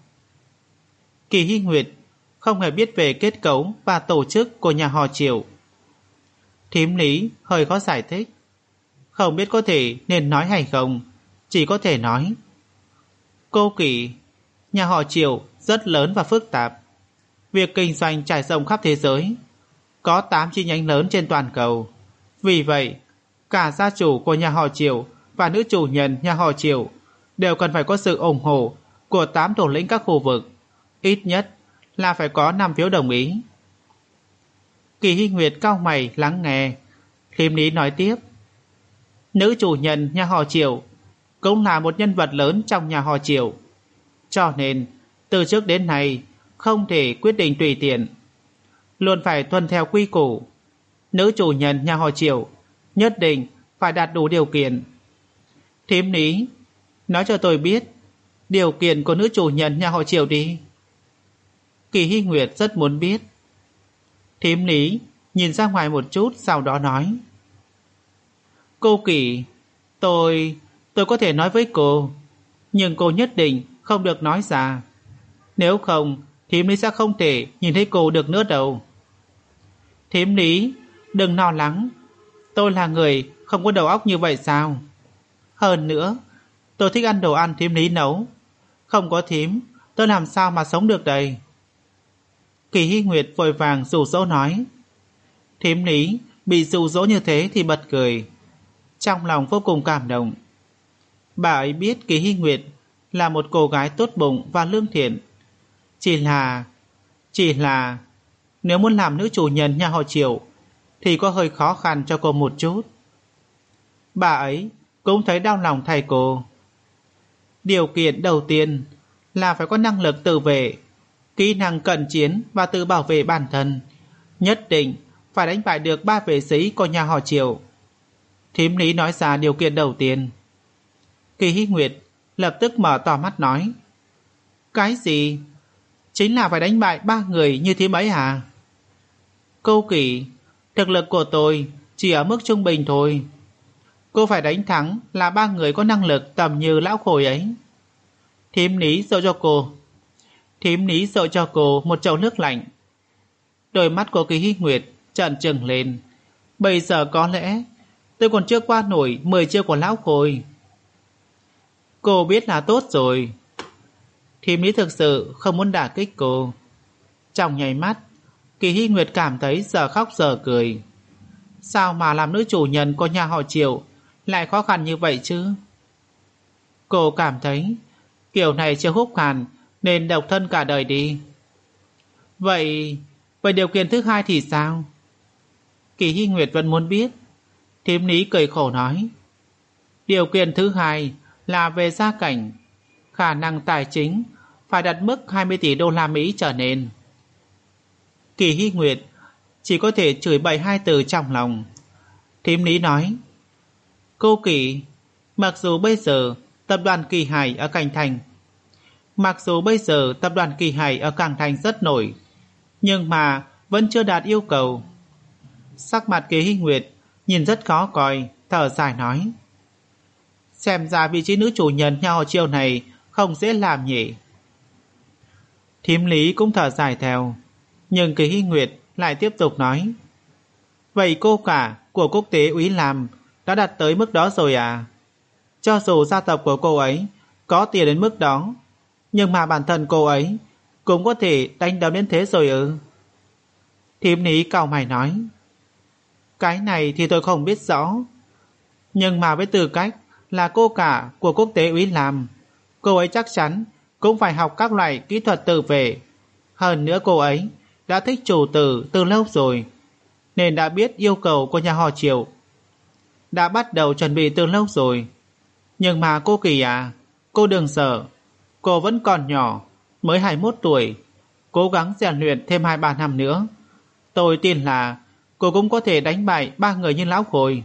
Kỳ Hy Nguyệt không hề biết về kết cấu và tổ chức của nhà họ Triệu. Thím Lý hơi khó giải thích, không biết có thể nên nói hay không, chỉ có thể nói: Cô Kỳ, nhà họ Triệu rất lớn và phức tạp. Việc kinh doanh trải rộng khắp thế giới, có tám chi nhánh lớn trên toàn cầu. Vì vậy, cả gia chủ của nhà họ Triệu và nữ chủ nhân nhà họ Triệu đều cần phải có sự ủng hộ của tám thủ lĩnh các khu vực, ít nhất là phải có năm phiếu đồng ý. Kỳ Hy Nguyệt cau mày lắng nghe. Thím Lý nói tiếp: Nữ chủ nhân nhà họ Triệu cũng là một nhân vật lớn trong nhà họ Triệu, cho nên từ trước đến nay không thể quyết định tùy tiện, luôn phải tuân theo quy củ. Nữ chủ nhân nhà họ Triệu nhất định phải đạt đủ điều kiện. Thím Lý, nói cho tôi biết điều kiện của nữ chủ nhân nhà họ Triệu đi. Kỳ Hy Nguyệt rất muốn biết. Thím Lý nhìn ra ngoài một chút, sau đó nói: Cô Kỳ, tôi... tôi có thể nói với cô, nhưng cô nhất định không được nói ra. Nếu không, thím Lý sẽ không thể nhìn thấy cô được nữa đâu. Thím Lý, đừng lo lắng. Tôi là người không có đầu óc như vậy sao? Hơn nữa, tôi thích ăn đồ ăn thím Lý nấu. Không có thím, tôi làm sao mà sống được đây? Kỳ Hy Nguyệt vội vàng dụ dỗ nói. Thím Lý bị dụ dỗ như thế thì bật cười, trong lòng vô cùng cảm động. Bà ấy biết Kỳ Hy Nguyệt là một cô gái tốt bụng và lương thiện. Chỉ là... Chỉ là... Nếu muốn làm nữ chủ nhân nhà họ Triệu thì có hơi khó khăn cho cô một chút. Bà ấy cũng thấy đau lòng thay cô. Điều kiện đầu tiên là phải có năng lực tự vệ, kỹ năng cận chiến và tự bảo vệ bản thân. Nhất định phải đánh bại được ba vệ sĩ của nhà họ Triệu. Thím Lý nói ra điều kiện đầu tiên. Kỳ Hy Nguyệt lập tức mở to mắt nói: Cái gì? Chính là phải đánh bại ba người như thím ấy à? Cô Kỳ, thực lực của tôi chỉ ở mức trung bình thôi. Cô phải đánh thắng là ba người có năng lực tầm như lão khôi ấy. Thím Lý dội cho cô. Thím Lý dội cho cô một chậu nước lạnh. Đôi mắt của Kỳ Hy Nguyệt trợn trừng lên. Bây giờ có lẽ tôi còn chưa qua nổi mười chiêu của lão khôi. Cô biết là tốt rồi. Thím Lý thực sự không muốn đả kích cô. Trong nháy mắt, Kỳ Hy Nguyệt cảm thấy giờ khóc giờ cười. Sao mà làm nữ chủ nhân của nhà họ Triệu lại khó khăn như vậy chứ? Cô cảm thấy kiểu này chưa hút hàn nên độc thân cả đời đi. Vậy, vậy điều kiện thứ hai thì sao? Kỳ Hy Nguyệt vẫn muốn biết. Thím Lý cười khổ nói: Điều kiện thứ hai là về gia cảnh, khả năng tài chính phải đạt mức hai mươi tỷ đô la Mỹ trở nên. Kỳ Hy Nguyệt chỉ có thể chửi bậy hai từ trong lòng. Thím Lý nói: Cô Kỳ, mặc dù bây giờ tập đoàn Kỳ Hải ở Cảng Thành Mặc dù bây giờ tập đoàn Kỳ Hải ở Cảng Thành rất nổi, nhưng mà vẫn chưa đạt yêu cầu. Sắc mặt Kỳ Hy Nguyệt nhìn rất khó coi, thở dài nói: Xem ra vị trí nữ chủ nhân nhà họ Triệu này không dễ làm nhỉ. Thím Lý cũng thở dài theo, nhưng Kỳ Hy Nguyệt lại tiếp tục nói: Vậy cô cả của quốc tế úy làm đã đạt tới mức đó rồi à? Cho dù gia tộc của cô ấy có tiền đến mức đó, nhưng mà bản thân cô ấy cũng có thể đánh đấm đến thế rồi ư? Thím Lý cau mày nói: Cái này thì tôi không biết rõ, nhưng mà với tư cách là cô cả của quốc tế úy làm, cô ấy chắc chắn cũng phải học các loại kỹ thuật tự vệ. Hơn nữa cô ấy đã thích chủ tử từ lâu rồi, nên đã biết yêu cầu của nhà họ Triệu, đã bắt đầu chuẩn bị từ lâu rồi. Nhưng mà cô Kỳ à, cô đừng sợ, cô vẫn còn nhỏ, mới hai mươi mốt tuổi, cố gắng rèn luyện thêm hai ba năm nữa, tôi tin là cô cũng có thể đánh bại ba người như lão khôi.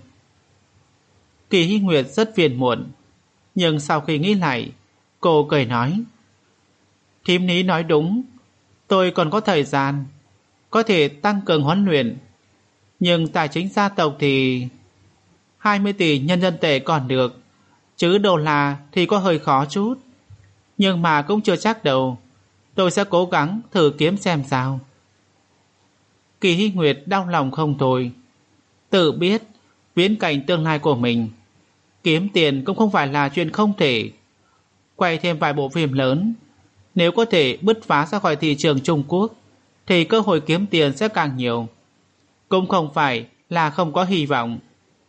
Kỳ Hy Nguyệt rất phiền muộn, nhưng sau khi nghĩ lại, cô cười nói: Thím Lý nói đúng, tôi còn có thời gian, có thể tăng cường huấn luyện, nhưng tài chính gia tộc thì hai mươi tỷ nhân dân tệ còn được, chứ đô la thì có hơi khó chút. Nhưng mà cũng chưa chắc đâu, tôi sẽ cố gắng thử kiếm xem sao. Kỳ Hy Nguyệt đau lòng không thôi, tự biết viễn cảnh tương lai của mình, kiếm tiền cũng không phải là chuyện không thể. Quay thêm vài bộ phim lớn, nếu có thể bứt phá ra khỏi thị trường Trung Quốc thì cơ hội kiếm tiền sẽ càng nhiều, cũng không phải là không có hy vọng.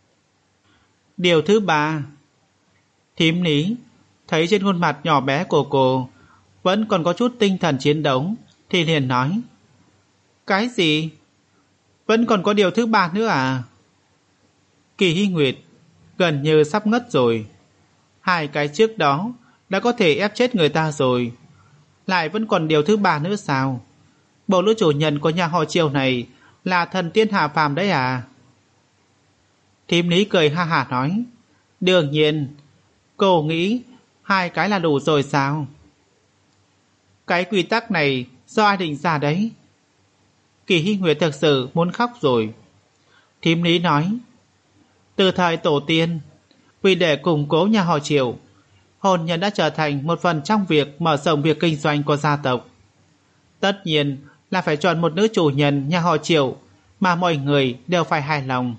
Điều thứ ba. Thím Lý thấy trên khuôn mặt nhỏ bé của cô vẫn còn có chút tinh thần chiến đấu thì liền nói: Cái gì? Vẫn còn có điều thứ ba nữa à? Kỳ Hy Nguyệt gần như sắp ngất rồi. Hai cái trước đó đã có thể ép chết người ta rồi, lại vẫn còn điều thứ ba nữa sao? Bộ nữ chủ nhân của nhà họ Triệu này là thần tiên hạ phàm đấy à? Thím Lý cười ha hả nói: Đương nhiên, cô nghĩ hai cái là đủ rồi sao? Cái quy tắc này do ai định ra đấy? Kỳ Hy Nguyệt thực sự muốn khóc rồi. Thím Lý nói: Từ thời tổ tiên, vì để củng cố nhà họ Triệu, hôn nhân đã trở thành một phần trong việc mở rộng việc kinh doanh của gia tộc. Tất nhiên là phải chọn một nữ chủ nhân nhà họ Triệu mà mọi người đều phải hài lòng.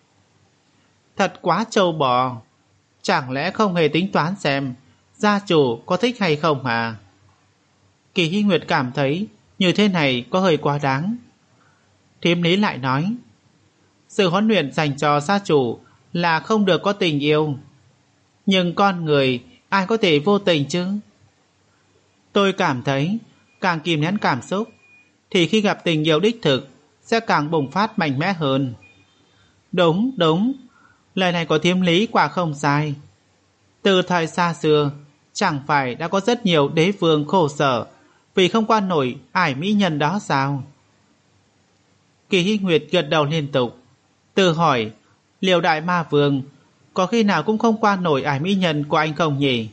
Thật quá trâu bò. Chẳng lẽ không hề tính toán xem gia chủ có thích hay không à? Kỳ Hy Nguyệt cảm thấy như thế này có hơi quá đáng. Thím Lý lại nói: Sự huấn luyện dành cho gia chủ là không được có tình yêu, nhưng con người ai có thể vô tình chứ? Tôi cảm thấy càng kìm nén cảm xúc thì khi gặp tình yêu đích thực sẽ càng bùng phát mạnh mẽ hơn. Đúng, đúng, lời này của thím Lý quả không sai. Từ thời xa xưa, chẳng phải đã có rất nhiều đế vương khổ sở vì không qua nổi ải mỹ nhân đó sao? Kỳ Hy Nguyệt gật đầu liên tục, tự hỏi liệu đại ma vương có khi nào cũng không qua nổi ải mỹ nhân của anh không nhỉ?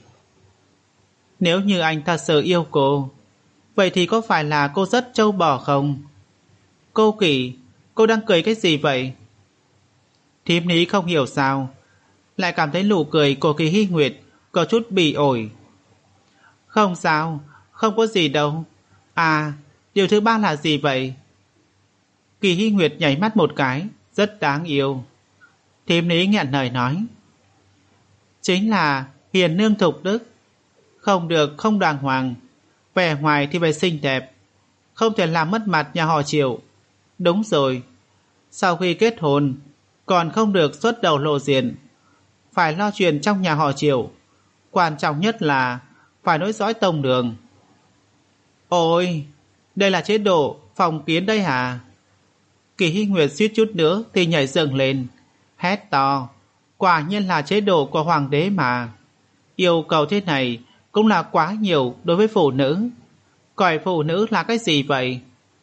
Nếu như anh thật sự yêu cô, vậy thì có phải là cô rất trâu bò không? Cô Kỳ, cô đang cười cái gì vậy? Thím Lý không hiểu sao, lại cảm thấy nụ cười của Kỳ Hy Nguyệt có chút bị ổi. Không sao, không có gì đâu. À, điều thứ ba là gì vậy? Kỳ Hy Nguyệt nhảy mắt một cái, rất đáng yêu. Thím Lý nghẹn lời nói. Chính là hiền nương thục đức. Không được không đàng hoàng, vẻ ngoài thì phải xinh đẹp, không thể làm mất mặt nhà họ Triệu. Đúng rồi, sau khi kết hôn còn không được xuất đầu lộ diện, phải lo chuyện trong nhà họ Triệu. Quan trọng nhất là phải nối dõi tông đường. Ôi, đây là chế độ phong kiến đây hả? Kỳ Hy Nguyệt suýt chút nữa thì nhảy dựng lên, hét to. Quả nhiên là chế độ của hoàng đế mà. Yêu cầu thế này cũng là quá nhiều đối với phụ nữ. Coi phụ nữ là cái gì vậy?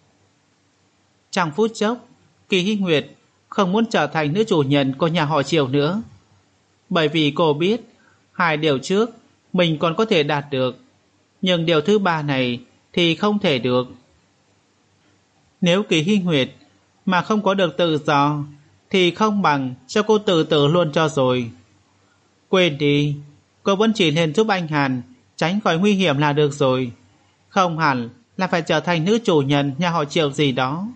Trong phút chốc, Kỳ Hy Nguyệt không muốn trở thành nữ chủ nhân của nhà họ Triệu nữa. Bởi vì cô biết hai điều trước mình còn có thể đạt được, nhưng điều thứ ba này thì không thể được. Nếu Kỳ Hy Nguyệt mà không có được tự do thì không bằng cho cô tự tử luôn cho rồi. Quên đi, cô vẫn chỉ nên giúp anh Hàn tránh khỏi nguy hiểm là được rồi, không hẳn là phải trở thành nữ chủ nhân nhà họ Triệu gì đó.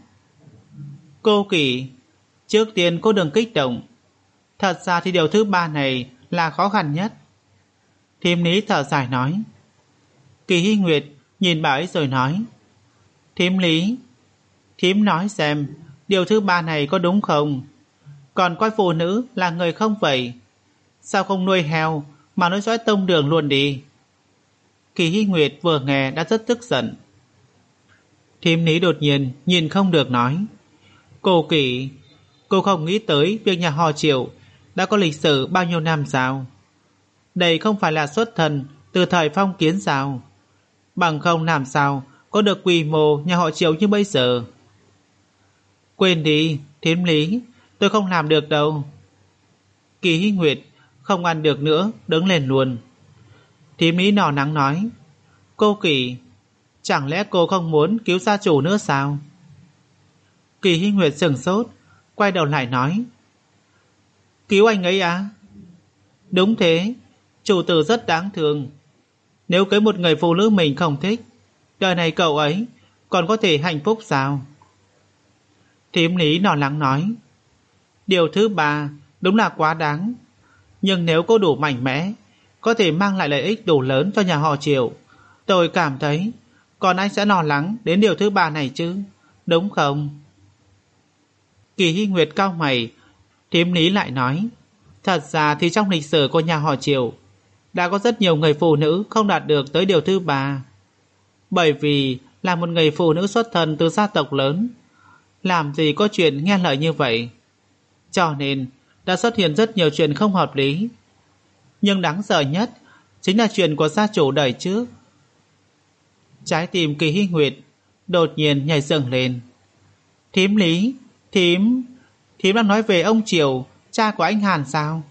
Cô Kỳ, trước tiên cô đừng kích động. Thật ra thì điều thứ ba này là khó khăn nhất. Thím Lý thở dài nói. Kỳ Hy Nguyệt nhìn bà ấy rồi nói. Thím Lý, thím nói xem điều thứ ba này có đúng không? Còn coi phụ nữ là người không vậy? Sao không nuôi heo mà nối dõi tông đường luôn đi? Kỳ Hy Nguyệt vừa nghe đã rất tức giận. Thím Lý đột nhiên nhìn không được nói. Cô Kỳ, cô không nghĩ tới việc nhà họ Triệu đã có lịch sử bao nhiêu năm sao? Đây không phải là xuất thân từ thời phong kiến sao? Bằng không làm sao có được quy mô nhà họ Triệu như bây giờ? Quên đi, thím Lý, tôi không làm được đâu. Kỳ Hy Nguyệt không ăn được nữa, đứng lên luôn. Thím Lý nỏ nắng nói. Cô Kỳ, chẳng lẽ cô không muốn cứu gia chủ nữa sao? Kỳ Hy Nguyệt sửng sốt, quay đầu lại nói. Cứu anh ấy à? Đúng thế, chủ tử rất đáng thương. Nếu cưới một người phụ nữ mình không thích, đời này cậu ấy còn có thể hạnh phúc sao? Thím Lý lo lắng nói. Điều thứ ba đúng là quá đáng, nhưng nếu cô đủ mạnh mẽ, có thể mang lại lợi ích đủ lớn cho nhà họ Triệu, tôi cảm thấy còn anh sẽ lo lắng đến điều thứ ba này chứ, đúng không? Kỳ Hy Nguyệt cau mày. Thím Lý lại nói. Thật ra thì trong lịch sử của nhà họ Triệu đã có rất nhiều người phụ nữ không đạt được tới điều thứ ba. Bởi vì là một người phụ nữ xuất thân từ gia tộc lớn, làm gì có chuyện nghe lời như vậy. Cho nên đã xuất hiện rất nhiều chuyện không hợp lý. Nhưng đáng sợ nhất chính là chuyện của gia chủ đời trước. Trái tim Kỳ Hy Nguyệt đột nhiên nhảy dựng lên. Thím Lý, thím, thím đang nói về ông Triệu, cha của anh Hàn sao?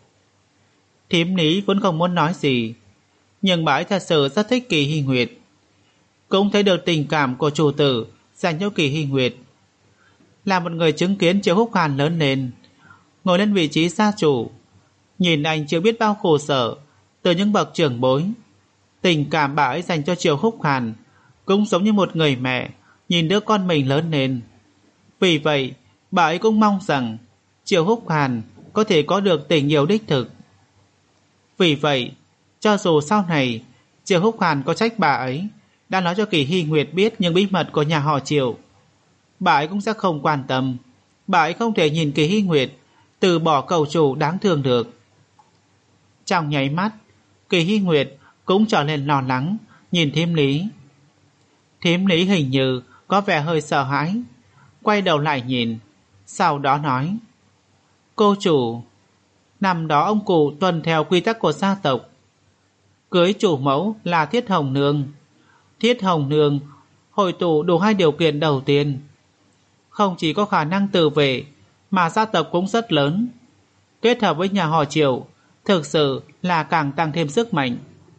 Thím Lý vốn không muốn nói gì, nhưng bà ấy thật sự rất thích Kỳ Hy Nguyệt, cũng thấy được tình cảm của chủ tử dành cho Kỳ Hy Nguyệt. Là một người chứng kiến Triệu Húc Hàn lớn lên, ngồi lên vị trí gia chủ, nhìn anh chưa biết bao khổ sở từ những bậc trưởng bối. Tình cảm bà ấy dành cho Triệu Húc Hàn cũng giống như một người mẹ nhìn đứa con mình lớn lên. Vì vậy bà ấy cũng mong rằng Triệu Húc Hàn có thể có được tình yêu đích thực. Vì vậy cho dù sau này Triệu Húc Hàn có trách bà ấy đã nói cho Kỳ Hy Nguyệt biết những bí mật của nhà họ Triệu, bà ấy cũng sẽ không quan tâm. Bà ấy không thể nhìn Kỳ Hy Nguyệt từ bỏ cậu chủ đáng thương được. Trong nháy mắt, Kỳ Hy Nguyệt cũng trở nên lo lắng nhìn thím Lý. Thím Lý hình như có vẻ hơi sợ hãi, quay đầu lại nhìn, sau đó nói. Cô chủ, năm đó ông cụ tuân theo quy tắc của gia tộc, cưới chủ mẫu là Thiết Hồng Nương. Thiết Hồng Nương hội tụ đủ hai điều kiện đầu tiên. không chỉ có khả năng tự vệ, mà gia tộc cũng rất lớn. Kết hợp với nhà họ Triệu, thực sự là càng tăng thêm sức mạnh.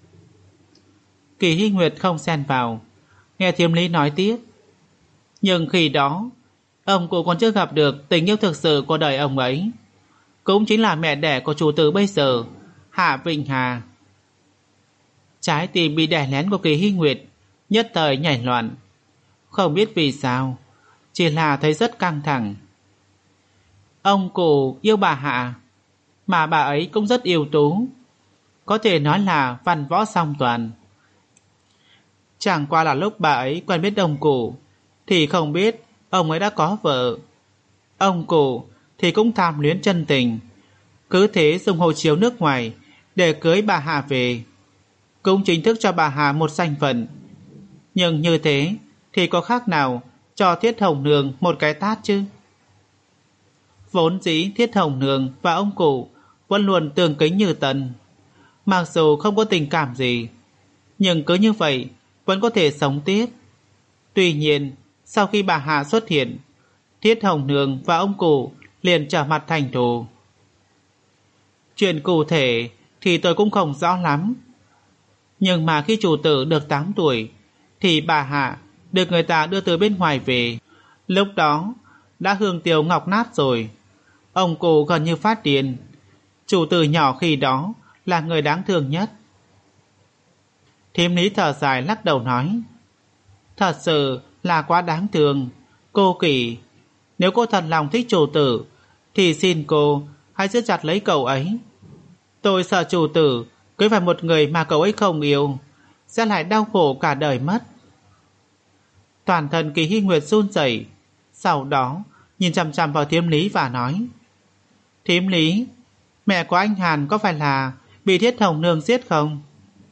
Kỳ Hy Nguyệt không xen vào, nghe Thiêm Lý nói tiếp. Nhưng khi đó, ông cụ còn chưa gặp được tình yêu thực sự của đời ông ấy, cũng chính là mẹ đẻ của chủ tử bây giờ, Hạ Vinh Hà. Trái tim bị đè nén của Kỳ Hy Nguyệt nhất thời nhảy loạn. Không biết vì sao, chỉ là thấy rất căng thẳng. Ông cụ yêu bà Hạ, mà bà ấy cũng rất ưu tú, có thể nói là văn võ song toàn. Chẳng qua là lúc bà ấy quen biết ông cụ thì không biết ông ấy đã có vợ. Ông cụ thì cũng tham luyến chân tình, cứ thế dùng hộ chiếu nước ngoài để cưới bà Hạ về, cũng chính thức cho bà Hạ một danh phận. Nhưng như thế thì có khác nào cho Thiết Hồng Nương một cái tát chứ? Vốn dĩ Thiết Hồng Nương và ông cụ vẫn luôn tương kính như tân, mặc dù không có tình cảm gì, nhưng cứ như vậy vẫn có thể sống tiếp. Tuy nhiên, sau khi bà Hạ xuất hiện, Thiết Hồng Nương và ông cụ liền trở mặt thành thù. Chuyện cụ thể thì tôi cũng không rõ lắm, nhưng mà khi chủ tử được tám tuổi thì bà Hạ được người ta đưa từ bên ngoài về. Lúc đó đã hương tiêu ngọc nát rồi, ông cụ gần như phát điên. Chủ tử nhỏ khi đó là người đáng thương nhất. Thiêm Lý thở dài lắc đầu nói, thật sự là quá đáng thương. Cô Kỳ, nếu cô thật lòng thích chủ tử thì xin cô hãy giữ chặt lấy cậu ấy. Tôi sợ chủ tử cưới phải một người mà cậu ấy không yêu, sẽ lại đau khổ cả đời mất. Toàn thân Kỳ Hy Nguyệt run rẩy, sau đó nhìn chằm chằm vào Thiêm Lý và nói, Thiêm Lý, mẹ của anh Hàn có phải là bị Thiết Hồng Nương giết không?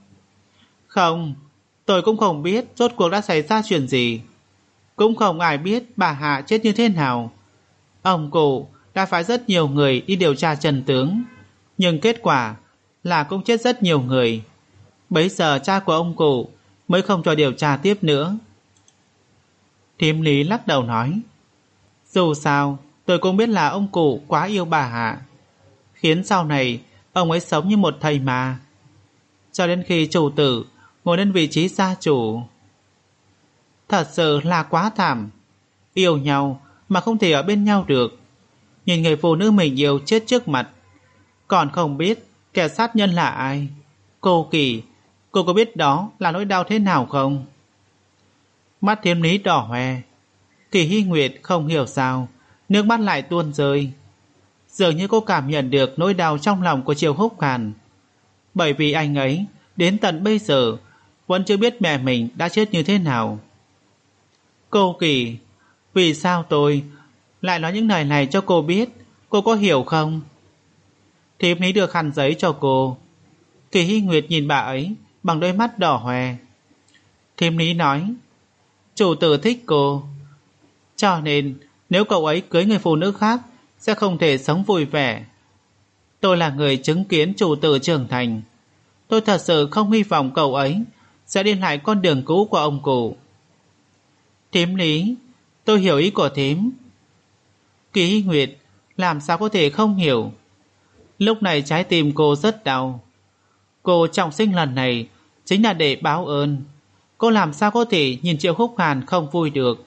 Không, tôi cũng không biết rốt cuộc đã xảy ra chuyện gì, cũng không ai biết bà Hạ chết như thế nào. Ông cụ đã phái rất nhiều người đi điều tra chân tướng, nhưng kết quả là cũng chết rất nhiều người. Bấy giờ cha của ông cụ mới không cho điều tra tiếp nữa. Thiêm Lý lắc đầu nói, dù sao tôi cũng biết là ông cụ quá yêu bà Hạ, khiến sau này ông ấy sống như một thầy mà, cho đến khi chủ tử ngồi lên vị trí gia chủ. Thật sự là quá thảm, yêu nhau mà không thể ở bên nhau được, nhìn người phụ nữ mình yêu chết trước mặt, còn không biết kẻ sát nhân là ai. Cô Kỳ, cô có biết đó là nỗi đau thế nào không? Mắt Thiêm Lý đỏ hoe. Kỳ Hy Nguyệt không hiểu sao nước mắt lại tuôn rơi, dường như cô cảm nhận được nỗi đau trong lòng của Triệu Húc Hàn, bởi vì anh ấy đến tận bây giờ vẫn chưa biết mẹ mình đã chết như thế nào. Cô Kỳ, vì sao tôi lại nói những lời này cho cô biết, cô có hiểu không? Thiêm Lý đưa khăn giấy cho cô. Kỳ Hy Nguyệt nhìn bà ấy bằng đôi mắt đỏ hoe. Thiêm Lý nói, chủ tử thích cô, cho nên nếu cậu ấy cưới người phụ nữ khác sẽ không thể sống vui vẻ. Tôi là người chứng kiến chủ tử trưởng thành, tôi thật sự không hy vọng cậu ấy sẽ đi lại con đường cũ của ông cụ. Thiêm Lý, tôi hiểu ý của thím. Kỳ Hy Nguyệt làm sao có thể không hiểu. Lúc này trái tim cô rất đau. Cô trọng sinh lần này chính là để báo ơn. Cô làm sao có thể nhìn Triệu Húc Hàn không vui được.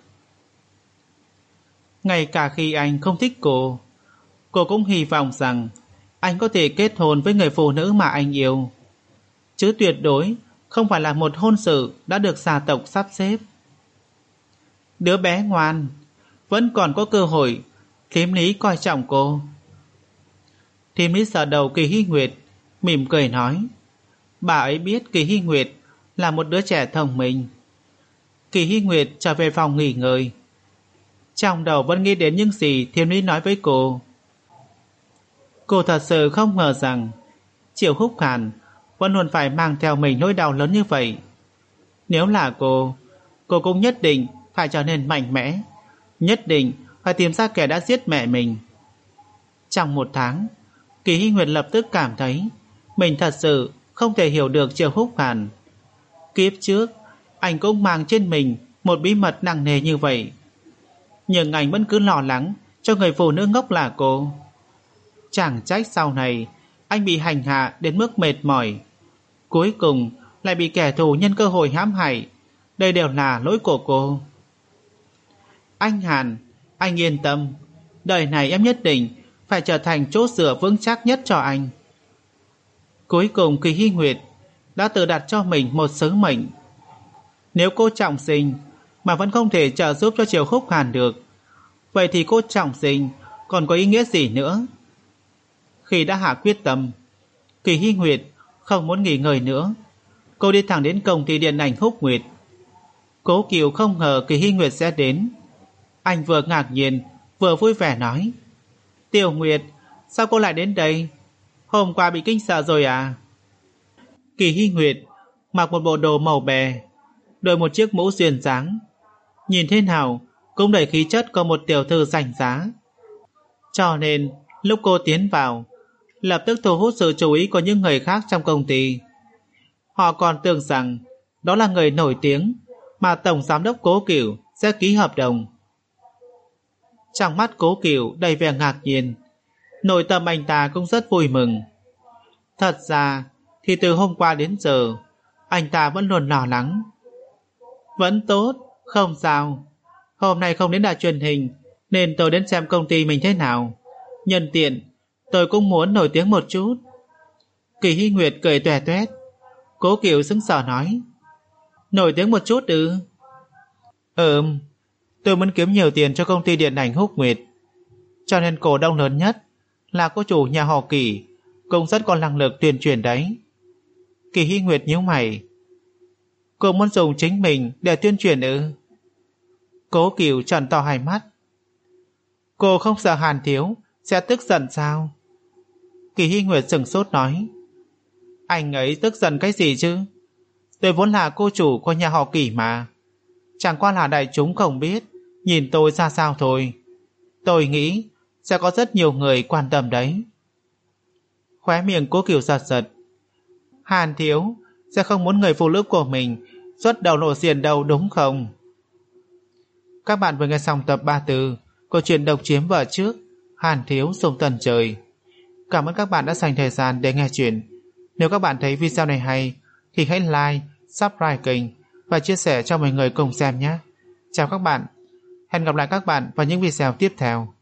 Ngay cả khi anh không thích cô, cô cũng hy vọng rằng anh có thể kết hôn với người phụ nữ mà anh yêu, chứ tuyệt đối không phải là một hôn sự đã được gia tộc sắp xếp. Đứa bé ngoan, vẫn còn có cơ hội. Thiêm Lý coi trọng cô. Thiêm Lý sờ đầu Kỳ Hy Nguyệt, mỉm cười nói, bà ấy biết Kỳ Hy Nguyệt là một đứa trẻ thông minh. Kỳ Hy Nguyệt trở về phòng nghỉ ngơi, trong đầu vẫn nghĩ đến những gì Thiêm Lý nói với cô. Cô thật sự không ngờ rằng Triệu Húc Hàn vẫn luôn phải mang theo mình nỗi đau lớn như vậy. Nếu là cô, cô cũng nhất định phải trở nên mạnh mẽ, nhất định phải tìm ra kẻ đã giết mẹ mình. Trong một tháng, Kỳ Hy Nguyệt lập tức cảm thấy mình thật sự không thể hiểu được Triệu Húc Hàn. Kiếp trước, anh cũng mang trên mình một bí mật nặng nề như vậy. Nhưng anh vẫn cứ lo lắng cho người phụ nữ ngốc là cô. Chẳng trách sau này anh bị hành hạ đến mức mệt mỏi, cuối cùng lại bị kẻ thù nhân cơ hội hãm hại. Đây đều là lỗi của cô. Anh Hàn, anh yên tâm, đời này em nhất định phải trở thành chỗ dựa vững chắc nhất cho anh. Cuối cùng Kỳ Hy Nguyệt đã tự đặt cho mình một sứ mệnh. Nếu cô trọng sinh mà vẫn không thể trợ giúp cho Triều Khúc Hàn được, vậy thì cô trọng sinh còn có ý nghĩa gì nữa? Khi đã hạ quyết tâm, Kỳ Hy Nguyệt không muốn nghỉ ngơi nữa. Cô đi thẳng đến công ty điện ảnh Húc Nguyệt. Cố Kiều không ngờ Kỳ Hy Nguyệt sẽ đến. Anh vừa ngạc nhiên vừa vui vẻ nói: Tiểu Nguyệt, sao cô lại đến đây? Hôm qua bị kinh sợ rồi à? Kỳ Hy Nguyệt mặc một bộ đồ màu bè, đội một chiếc mũ duyên dáng, nhìn thế nào cũng đầy khí chất của một tiểu thư danh giá. Cho nên lúc cô tiến vào, lập tức thu hút sự chú ý của những người khác trong công ty. Họ còn tưởng rằng đó là người nổi tiếng mà tổng giám đốc Cố Cửu sẽ ký hợp đồng. Trong mắt Cố Cửu đầy vẻ ngạc nhiên, nội tâm anh ta cũng rất vui mừng. Thật ra thì từ hôm qua đến giờ anh ta vẫn luôn lo lắng. Vẫn tốt, không sao. Hôm nay không đến đài truyền hình nên tôi đến xem công ty mình thế nào. Nhân tiện tôi cũng muốn nổi tiếng một chút. Kỳ Hy Nguyệt cười tuè tuét. Cố Kiều sững sờ nói: Nổi tiếng một chút ư? Ừm, tôi muốn kiếm nhiều tiền cho công ty điện ảnh Húc Nguyệt, cho nên cổ đông lớn nhất là cô chủ nhà họ Kỳ cũng rất có năng lực tuyên truyền đấy. Kỳ Hy Nguyệt nhíu mày. Cô muốn dùng chính mình để tuyên truyền ư? Cố Kiều tròn to hai mắt. Cô không sợ Hàn thiếu sẽ tức giận sao? Kỳ Hy Nguyệt sững sốt nói: Anh ấy tức giận cái gì chứ? Tôi vốn là cô chủ của nhà họ Kỳ mà. Chẳng qua là đại chúng không biết nhìn tôi ra sao thôi. Tôi nghĩ sẽ có rất nhiều người quan tâm đấy. Khóe miệng Cố Kiều giật giật. Hàn thiếu sẽ không muốn người phụ nữ của mình xuất đầu lộ diện đâu đúng không? Các bạn vừa nghe xong tập ba mươi tư của truyện Độc Chiếm Vợ Trước, Hàn thiếu sông tần trời. Cảm ơn các bạn đã dành thời gian để nghe chuyện. Nếu các bạn thấy video này hay thì hãy like, subscribe kênh và chia sẻ cho mọi người cùng xem nhé. Chào các bạn. Hẹn gặp lại các bạn vào những video tiếp theo.